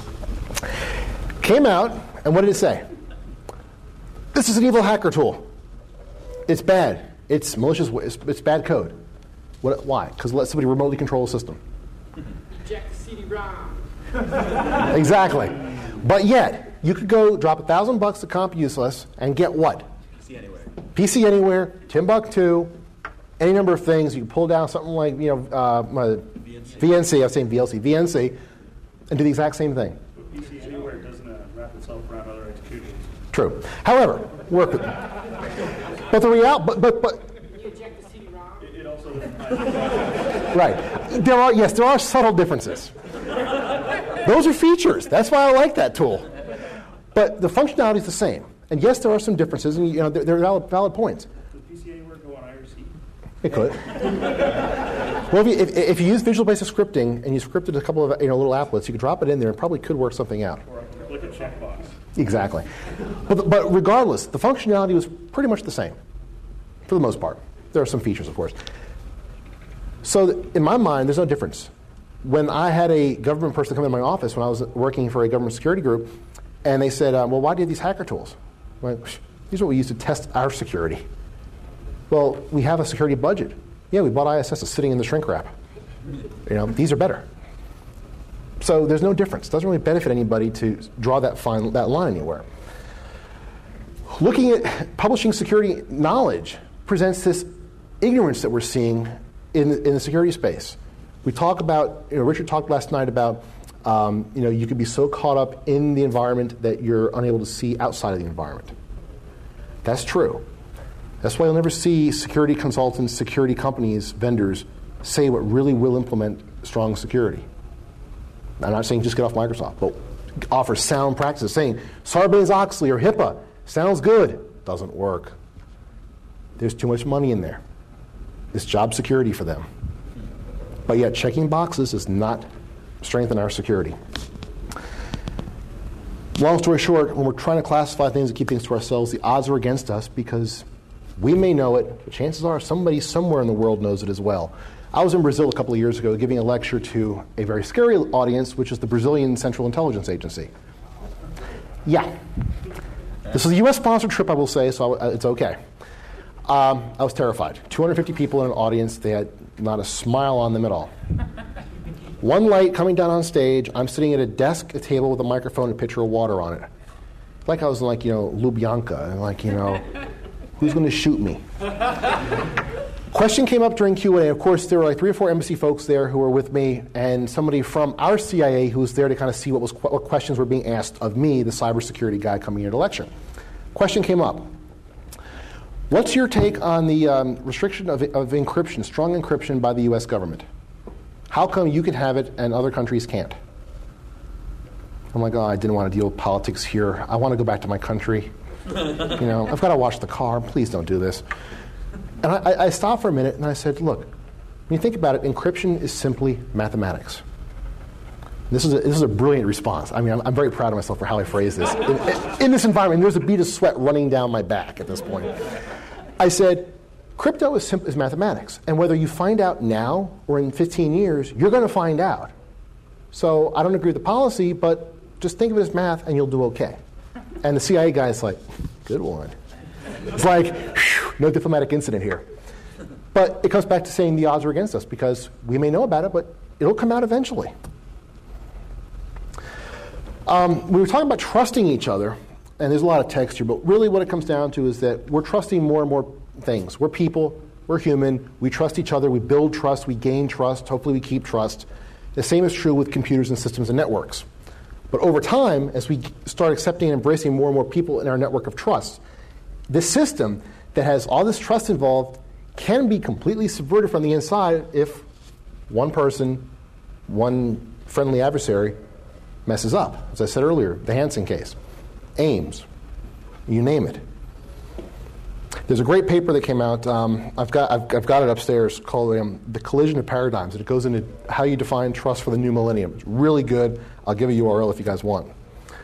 Came out, and what did it say? This is an evil hacker tool. It's bad. It's malicious. It's, it's bad code. What, why? Because let somebody remotely control a system. Eject the C D ROM. Exactly. But yet, you could go drop a thousand bucks to Comp Useless and get what? P C Anywhere. P C Anywhere, Timbuktu, any number of things. You can pull down something like you know uh, V N C. V N C. I was saying V L C, V N C, and do the exact same thing. But P C Anywhere doesn't uh, wrap itself around other executions. True. However, work with them. But the real, but but but. You eject the C D ROM. It, it also doesn't hide. Right. There are yes, there are subtle differences. Those are features. That's why I like that tool. But the functionality is the same. And yes, there are some differences, and you know there, there are valid, valid points. Does P C Anywhere go on I R C? It could. Well, if you, if, if you use Visual Basic Scripting and you scripted a couple of you know little applets, you could drop it in there and probably could work something out. Or click a checkbox? Exactly. But, but regardless, the functionality was pretty much the same, for the most part. There are some features, of course. So in my mind, there's no difference. When I had a government person come in my office when I was working for a government security group, and they said, uh, well, why do you have these hacker tools? I went, these are what we use to test our security. Well, we have a security budget. Yeah, we bought I S S. It's sitting in the shrink wrap. You know, these are better. So there's no difference. It doesn't really benefit anybody to draw that fine that line anywhere. Looking at publishing security knowledge presents this ignorance that we're seeing in, in the security space. We talk about, you know, Richard talked last night about, um, you know, you could be so caught up in the environment that you're unable to see outside of the environment. That's true. That's why you'll never see security consultants, security companies, vendors say what really will implement strong security. I'm not saying just get off Microsoft, but offers sound practices, saying Sarbanes-Oxley or HIPAA sounds good. Doesn't work. There's too much money in there. It's job security for them. But yet checking boxes does not strengthen our security. Long story short, when we're trying to classify things and keep things to ourselves, the odds are against us because we may know it, but chances are somebody somewhere in the world knows it as well. I was in Brazil a couple of years ago giving a lecture to a very scary audience, which is the Brazilian Central Intelligence Agency. Yeah. This is a U S-sponsored trip, I will say, so it's okay. Um, I was terrified. two hundred fifty people in an audience. They had not a smile on them at all. One light coming down on stage. I'm sitting at a desk, a table with a microphone and a pitcher of water on it. Like I was in, like, you know, Lubyanka, and like, you know, who's going to shoot me? Question came up during Q and A. Of course, there were like three or four embassy folks there who were with me, and somebody from our C I A who was there to kind of see what was what questions were being asked of me, the cybersecurity guy coming here to lecture. Question came up. What's your take on the um, restriction of, of encryption, strong encryption by the U S government? How come you can have it and other countries can't? I'm like, oh, I didn't want to deal with politics here. I want to go back to my country. You know, I've got to wash the car. Please don't do this. And I, I stopped for a minute and I said, look, when you think about it, encryption is simply mathematics. This is a, this is a brilliant response. I mean, I'm, I'm very proud of myself for how I phrased this. In, in this environment, there's a bead of sweat running down my back at this point. I said, crypto is, simple, is mathematics. And whether you find out now or in fifteen years, you're going to find out. So I don't agree with the policy, but just think of it as math and you'll do okay. And the C I A guy is like, good one. It's like, whew, no diplomatic incident here. But it comes back to saying the odds are against us because we may know about it, but it'll come out eventually. Um, we were talking about trusting each other, and there's a lot of text here, but really what it comes down to is that we're trusting more and more things. We're people, we're human, we trust each other, we build trust, we gain trust, hopefully we keep trust. The same is true with computers and systems and networks. But over time, as we start accepting and embracing more and more people in our network of trust, this system that has all this trust involved can be completely subverted from the inside if one person, one friendly adversary, messes up. As I said earlier, the Hansen case, Ames, you name it. There's a great paper that came out. Um, I've got I've, I've got it upstairs called um, "The Collision of Paradigms." And it goes into how you define trust for the new millennium. It's really good. I'll give a U R L if you guys want.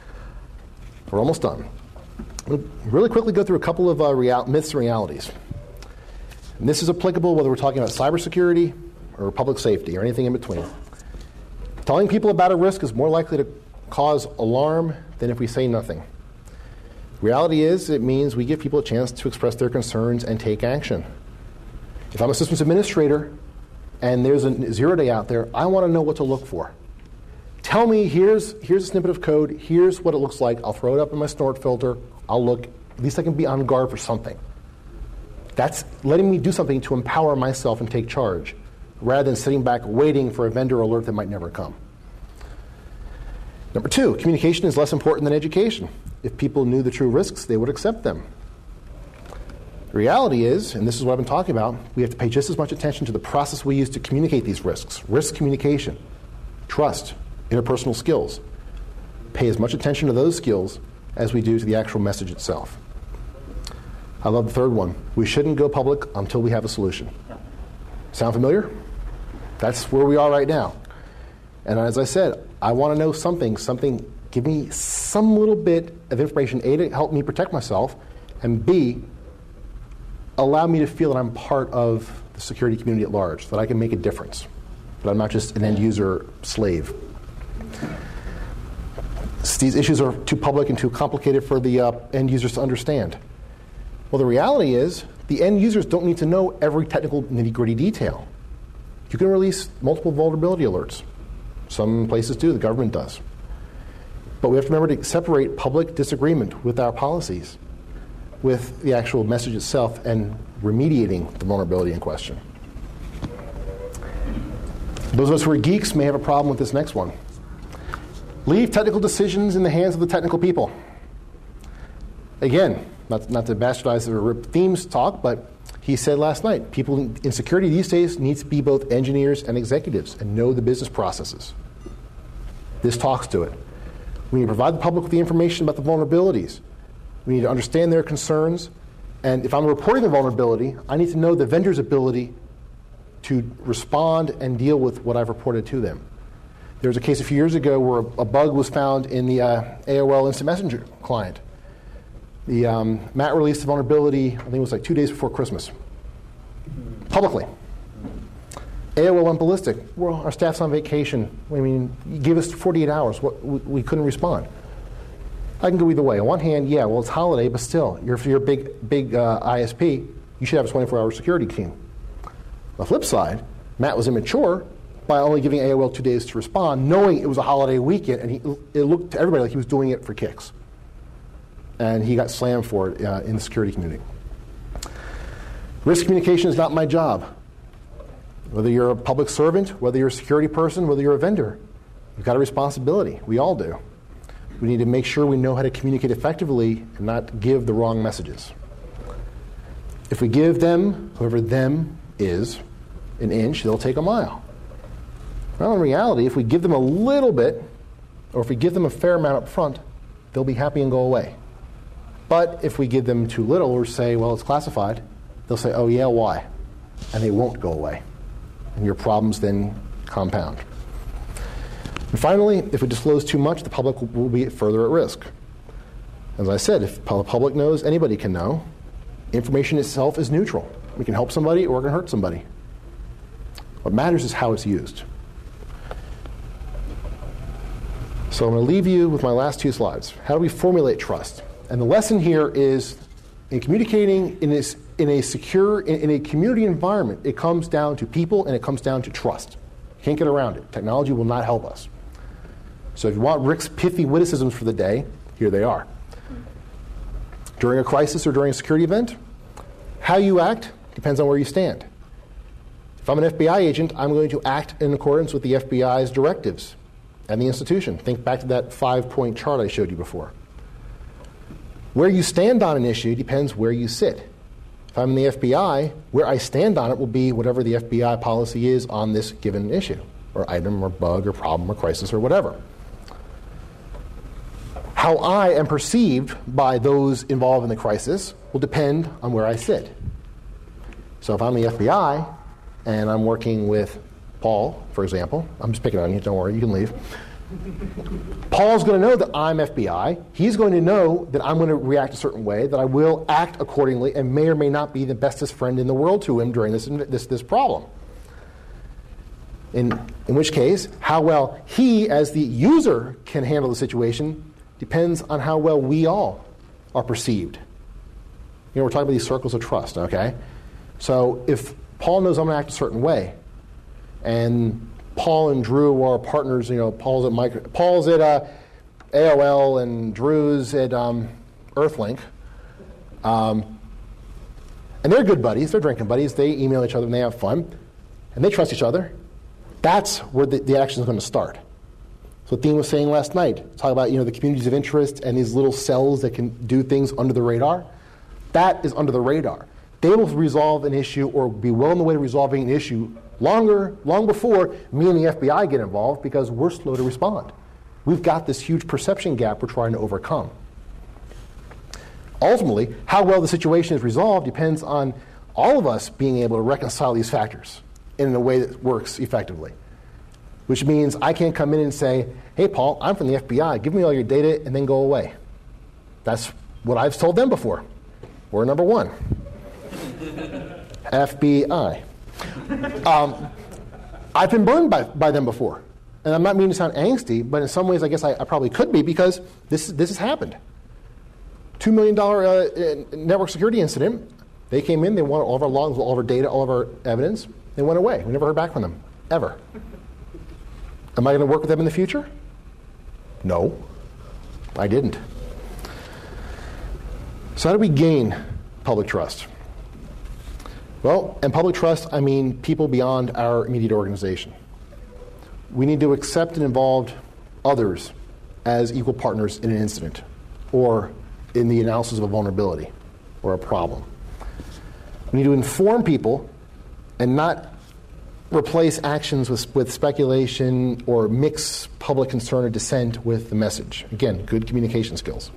We're almost done. We'll really quickly go through a couple of uh, real, myths and realities. And this is applicable whether we're talking about cybersecurity or public safety or anything in between. Telling people about a risk is more likely to cause alarm than if we say nothing. Reality is, it means we give people a chance to express their concerns and take action. If I'm a systems administrator and there's a zero day out there, I want to know what to look for. Tell me, here's, here's a snippet of code, here's what it looks like, I'll throw it up in my snort filter, I'll look, at least I can be on guard for something. That's letting me do something to empower myself and take charge, rather than sitting back waiting for a vendor alert that might never come. Number two, communication is less important than education. If people knew the true risks, they would accept them. The reality is, and this is what I've been talking about, we have to pay just as much attention to the process we use to communicate these risks. Risk communication, trust, interpersonal skills. Pay as much attention to those skills as we do to the actual message itself. I love the third one. We shouldn't go public until we have a solution. Sound familiar? That's where we are right now. And as I said, I want to know something, something, give me some little bit of information, A, to help me protect myself, and B, allow me to feel that I'm part of the security community at large, that I can make a difference, that I'm not just an end user slave. These issues are too public and too complicated for the uh, end users to understand. Well, the reality is, the end users don't need to know every technical nitty-gritty detail. You can release multiple vulnerability alerts. Some places do, the government does. But we have to remember to separate public disagreement with our policies with the actual message itself and remediating the vulnerability in question. Those of us who are geeks may have a problem with this next one. Leave technical decisions in the hands of the technical people. Again, not, not to bastardize the Rip Themes talk, but he said last night, people in security these days need to be both engineers and executives and know the business processes. This talks to it. We need to provide the public with the information about the vulnerabilities. We need to understand their concerns. And if I'm reporting a vulnerability, I need to know the vendor's ability to respond and deal with what I've reported to them. There was a case a few years ago where a, a bug was found in the uh, A O L Instant Messenger client. The um, Matt released the vulnerability, I think it was like two days before Christmas, publicly. A O L went ballistic. Well, our staff's on vacation. I mean, you give us forty-eight hours. What, we, we couldn't respond. I can go either way. On one hand, yeah, well, it's holiday, but still, you're, if you're a big, big uh, I S P, you should have a twenty-four hour security team. On the flip side, Matt was immature by only giving A O L two days to respond, knowing it was a holiday weekend, and he, it looked to everybody like he was doing it for kicks. And he got slammed for it uh, in the security community. Risk communication is not my job. Whether you're a public servant, whether you're a security person, whether you're a vendor, you've got a responsibility. We all do. We need to make sure we know how to communicate effectively and not give the wrong messages. If we give them, whoever them is, an inch, they'll take a mile. Well, in reality, if we give them a little bit, or if we give them a fair amount up front, they'll be happy and go away. But if we give them too little or say, well, it's classified, they'll say, oh, yeah, why? And they won't go away. And your problems then compound. And finally, if we disclose too much, the public will be further at risk. As I said, if the public knows, anybody can know. Information itself is neutral. We can help somebody or it can hurt somebody. What matters is how it's used. So I'm going to leave you with my last two slides. How do we formulate trust? And the lesson here is in communicating in, this, in a secure, in, in a community environment, it comes down to people and it comes down to trust. You can't get around it. Technology will not help us. So if you want Rick's pithy witticisms for the day, here they are. During a crisis or during a security event, how you act depends on where you stand. If I'm an F B I agent, I'm going to act in accordance with the F B I's directives and the institution. Think back to that five-point chart I showed you before. Where you stand on an issue depends where you sit. If I'm in the F B I, where I stand on it will be whatever the F B I policy is on this given issue, or item, or bug, or problem, or crisis, or whatever. How I am perceived by those involved in the crisis will depend on where I sit. So if I'm the F B I, and I'm working with Paul, for example, I'm just picking on you, don't worry, you can leave. Paul's going to know that I'm F B I. He's going to know that I'm going to react a certain way, that I will act accordingly, and may or may not be the bestest friend in the world to him during this this, this problem. In, in which case, how well he, as the user, can handle the situation depends on how well we all are perceived. You know, we're talking about these circles of trust, okay? So if Paul knows I'm going to act a certain way, and Paul and Drew are partners, you know, Paul's at micro, Paul's at uh, A O L and Drew's at um, Earthlink, um, and they're good buddies, they're drinking buddies, they email each other and they have fun, and they trust each other. That's where the, the action is going to start. So what Dean was saying last night, talk about, you know, the communities of interest and these little cells that can do things under the radar. That is under the radar. They will resolve an issue or be well on the way to resolving an issue longer, long before me and the F B I get involved because we're slow to respond. We've got this huge perception gap we're trying to overcome. Ultimately, how well the situation is resolved depends on all of us being able to reconcile these factors in a way that works effectively. Which means I can't come in and say, hey, Paul, I'm from the F B I. Give me all your data and then go away. That's what I've told them before. We're number one. F B I. Um, I've been burned by, by them before. And I'm not meaning to sound angsty, but in some ways I guess I, I probably could be because this, this has happened. two million dollars uh, network security incident. They came in, they wanted all of our logs, all of our data, all of our evidence. They went away. We never heard back from them, ever. Am I going to work with them in the future? No, I didn't. So how do we gain public trust? Well, and public trust, I mean people beyond our immediate organization. We need to accept and involve others as equal partners in an incident or in the analysis of a vulnerability or a problem. We need to inform people and not replace actions with, with speculation or mix public concern or dissent with the message. Again, good communication skills.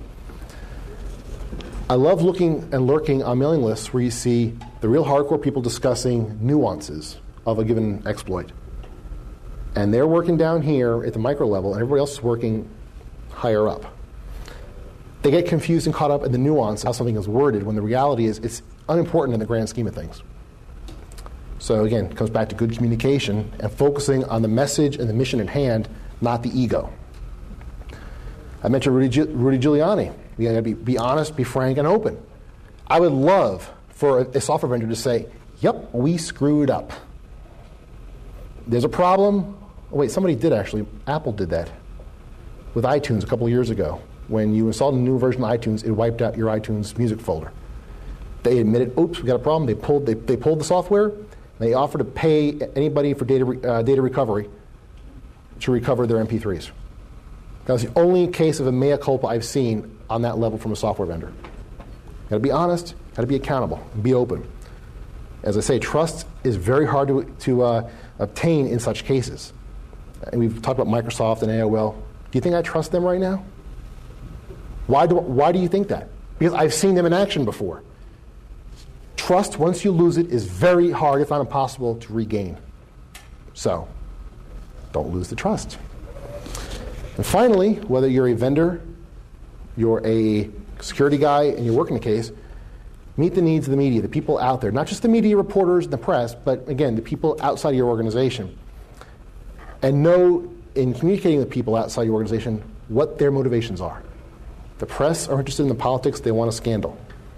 I love looking and lurking on mailing lists where you see the real hardcore people discussing nuances of a given exploit. And they're working down here at the micro level, and everybody else is working higher up. They get confused and caught up in the nuance of how something is worded when the reality is it's unimportant in the grand scheme of things. So again, it comes back to good communication and focusing on the message and the mission at hand, not the ego. I mentioned Rudy, Gi- Rudy Giuliani. We got to be, be honest, be frank, and open. I would love for a, a software vendor to say, yep, we screwed up. There's a problem. Oh, wait, somebody did actually. Apple did that with iTunes a couple of years ago. When you installed a new version of iTunes, it wiped out your iTunes music folder. They admitted, oops, we got a problem. They pulled, they, they pulled the software. And they offered to pay anybody for data, re, uh, data recovery to recover their M P threes. That was the only case of a mea culpa I've seen on that level from a software vendor. Got to be honest, got to be accountable, be open. As I say, trust is very hard to, to uh, obtain in such cases. And we've talked about Microsoft and A O L. Do you think I trust them right now? Why do, why do you think that? Because I've seen them in action before. Trust, once you lose it, is very hard, if not impossible, to regain. So, don't lose the trust. And finally, whether you're a vendor, you're a security guy, and you're working the case, meet the needs of the media, the people out there. Not just the media reporters and the press, but again, the people outside your organization. And know, in communicating with people outside your organization, what their motivations are. The press are interested in the politics, they want a scandal.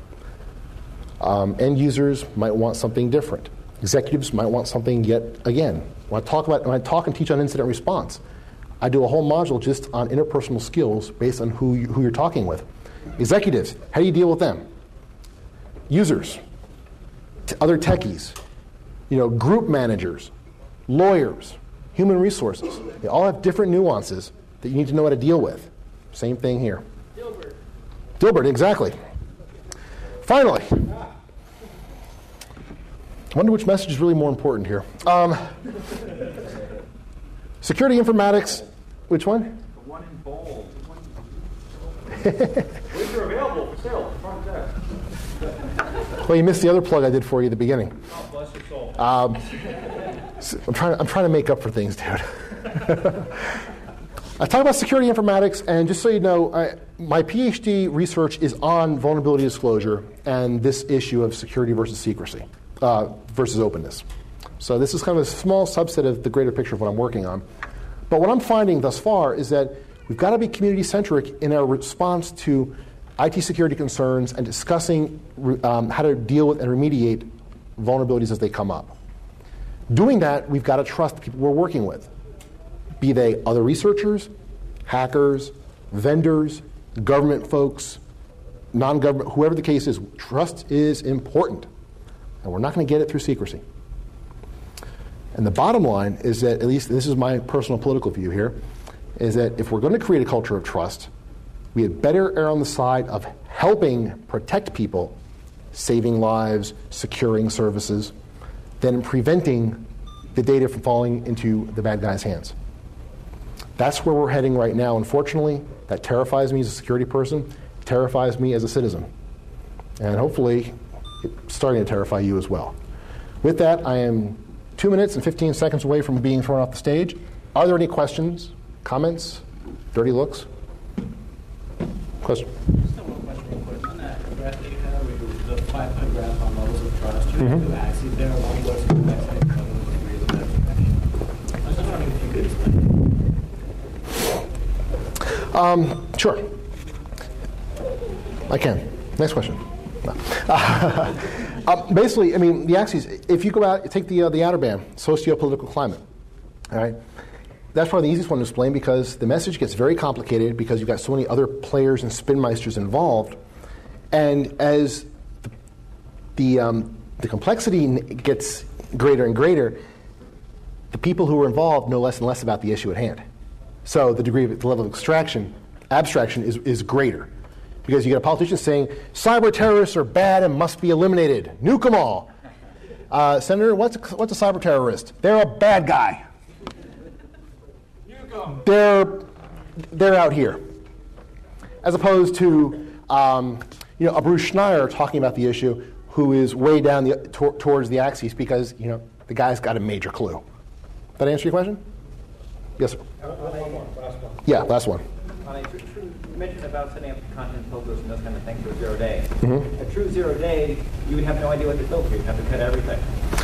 Um, end users might want something different. Executives might want something yet again. When I talk about, when I talk and teach on incident response, I do a whole module just on interpersonal skills based on who, you, who you're talking with. Executives, how do you deal with them? Users, t- other techies, you know, group managers, lawyers, human resources. They all have different nuances that you need to know how to deal with. Same thing here. Dilbert. Dilbert, exactly. Finally, I wonder which message is really more important here. Um, security informatics, which one? The one in bold. Which are available for sale at the front desk. Well, you missed the other plug I did for you at the beginning. Oh, bless your soul. Um, so I'm trying. I'm trying to make up for things, dude. I talk about security informatics, and just so you know, I, my PhD research is on vulnerability disclosure and this issue of security versus secrecy, uh, versus openness. So this is kind of a small subset of the greater picture of what I'm working on. But what I'm finding thus far is that we've got to be community-centric in our response to I T security concerns and discussing um, how to deal with and remediate vulnerabilities as they come up. Doing that, we've got to trust the people we're working with. Be they other researchers, hackers, vendors, government folks, non-government, whoever the case is, trust is important. And we're not going to get it through secrecy. And the bottom line is that, at least this is my personal political view here, is that if we're going to create a culture of trust, we had better err on the side of helping protect people, saving lives, securing services, than preventing the data from falling into the bad guys' hands. That's where we're heading right now, unfortunately. That terrifies me as a security person. It terrifies me as a citizen. And hopefully, it's starting to terrify you as well. With that, I am two minutes and fifteen seconds away from being thrown off the stage. Are there any questions, comments, dirty looks? Question? Just one question real quick. On that graph that you have, where you- the five-point graph on levels of trust, you have two axes there, one goes to complexity, and one goes to degrees of abstraction. I was just wondering if you could explain. Um, sure. I can. Next question. No. uh, basically, I mean, the axes, if you go out, take the, uh, the outer band, socio-political climate, all right? That's probably the easiest one to explain because the message gets very complicated because you've got so many other players and spinmeisters involved. And as the, the, um, the complexity gets greater and greater, the people who are involved know less and less about the issue at hand. So the degree of the level of extraction, abstraction is, is greater. Because you get a politician saying, cyber terrorists are bad and must be eliminated. Nuke them all. Uh, Senator, what's a, what's a cyber terrorist? They're a bad guy. You go. They're they're out here, as opposed to um, you know a Bruce Schneier talking about the issue, who is way down the, tor- towards the axis because you know the guy's got a major clue. That answer your question? Yes, sir. One more, last one. Yeah, last one. On a true, true, you mentioned about setting up content filters and those kind of things for zero day. Mm-hmm. A true zero day, you would have no idea what to filter. You'd have to cut everything.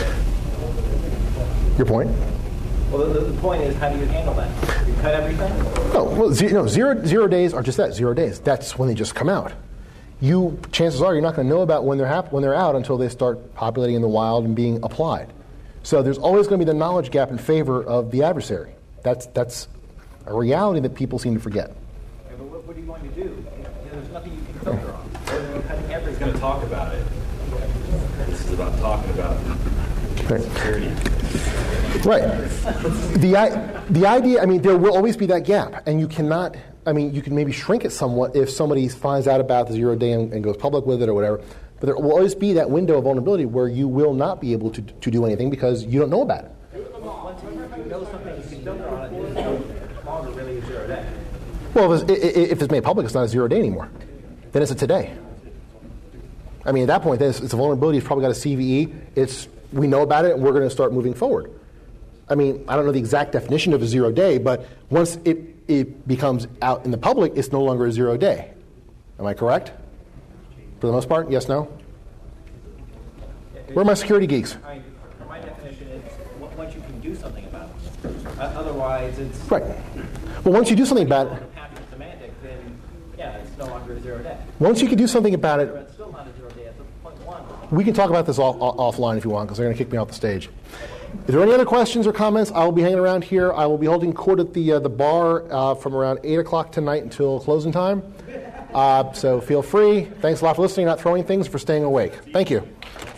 Your point? Well, the, the point is, how do you handle that? You cut everything? No, well, zero, no, zero, zero days are just that, zero days. That's when they just come out. You, chances are, you're not going to know about when they're hap- when they're out until they start populating in the wild and being applied. So there's always going to be the knowledge gap in favor of the adversary. That's that's a reality that people seem to forget. Okay, but what, what are you going to do? You know, there's nothing you can filter on. Other than cutting everything. He's going to talk about it. This is about talking about Right. security. Right. The I, the idea, I mean, there will always be that gap, and you cannot, I mean, you can maybe shrink it somewhat if somebody finds out about the zero day and, and goes public with it or whatever, but there will always be that window of vulnerability where you will not be able to, to do anything because you don't know about it. Once you know something you can filter on it, it's no longer really a zero day. Well, if it's, if it's made public, it's not a zero day anymore. Then it's a today. I mean, at that point, it's, it's a vulnerability. It's probably got a C V E. It's we know about it, and we're going to start moving forward. I mean, I don't know the exact definition of a zero day, but once it, it becomes out in the public, it's no longer a zero day. Am I correct? For the most part, yes, no? Where are my security geeks? I mean, my definition is w- once you can do something about it. Uh, otherwise, it's Right. Well, once you do something about it, passive semantic, then yeah, it's no longer a zero day. once you can do something about it, But it's still not a zero day at the point one. we can talk about this off, off- offline if you want, because they're going to kick me off the stage. If there are any other questions or comments, I will be hanging around here. I will be holding court at the uh, the bar uh, from around eight o'clock tonight until closing time. Uh, so feel free. Thanks a lot for listening, not throwing things, for staying awake. Thank you.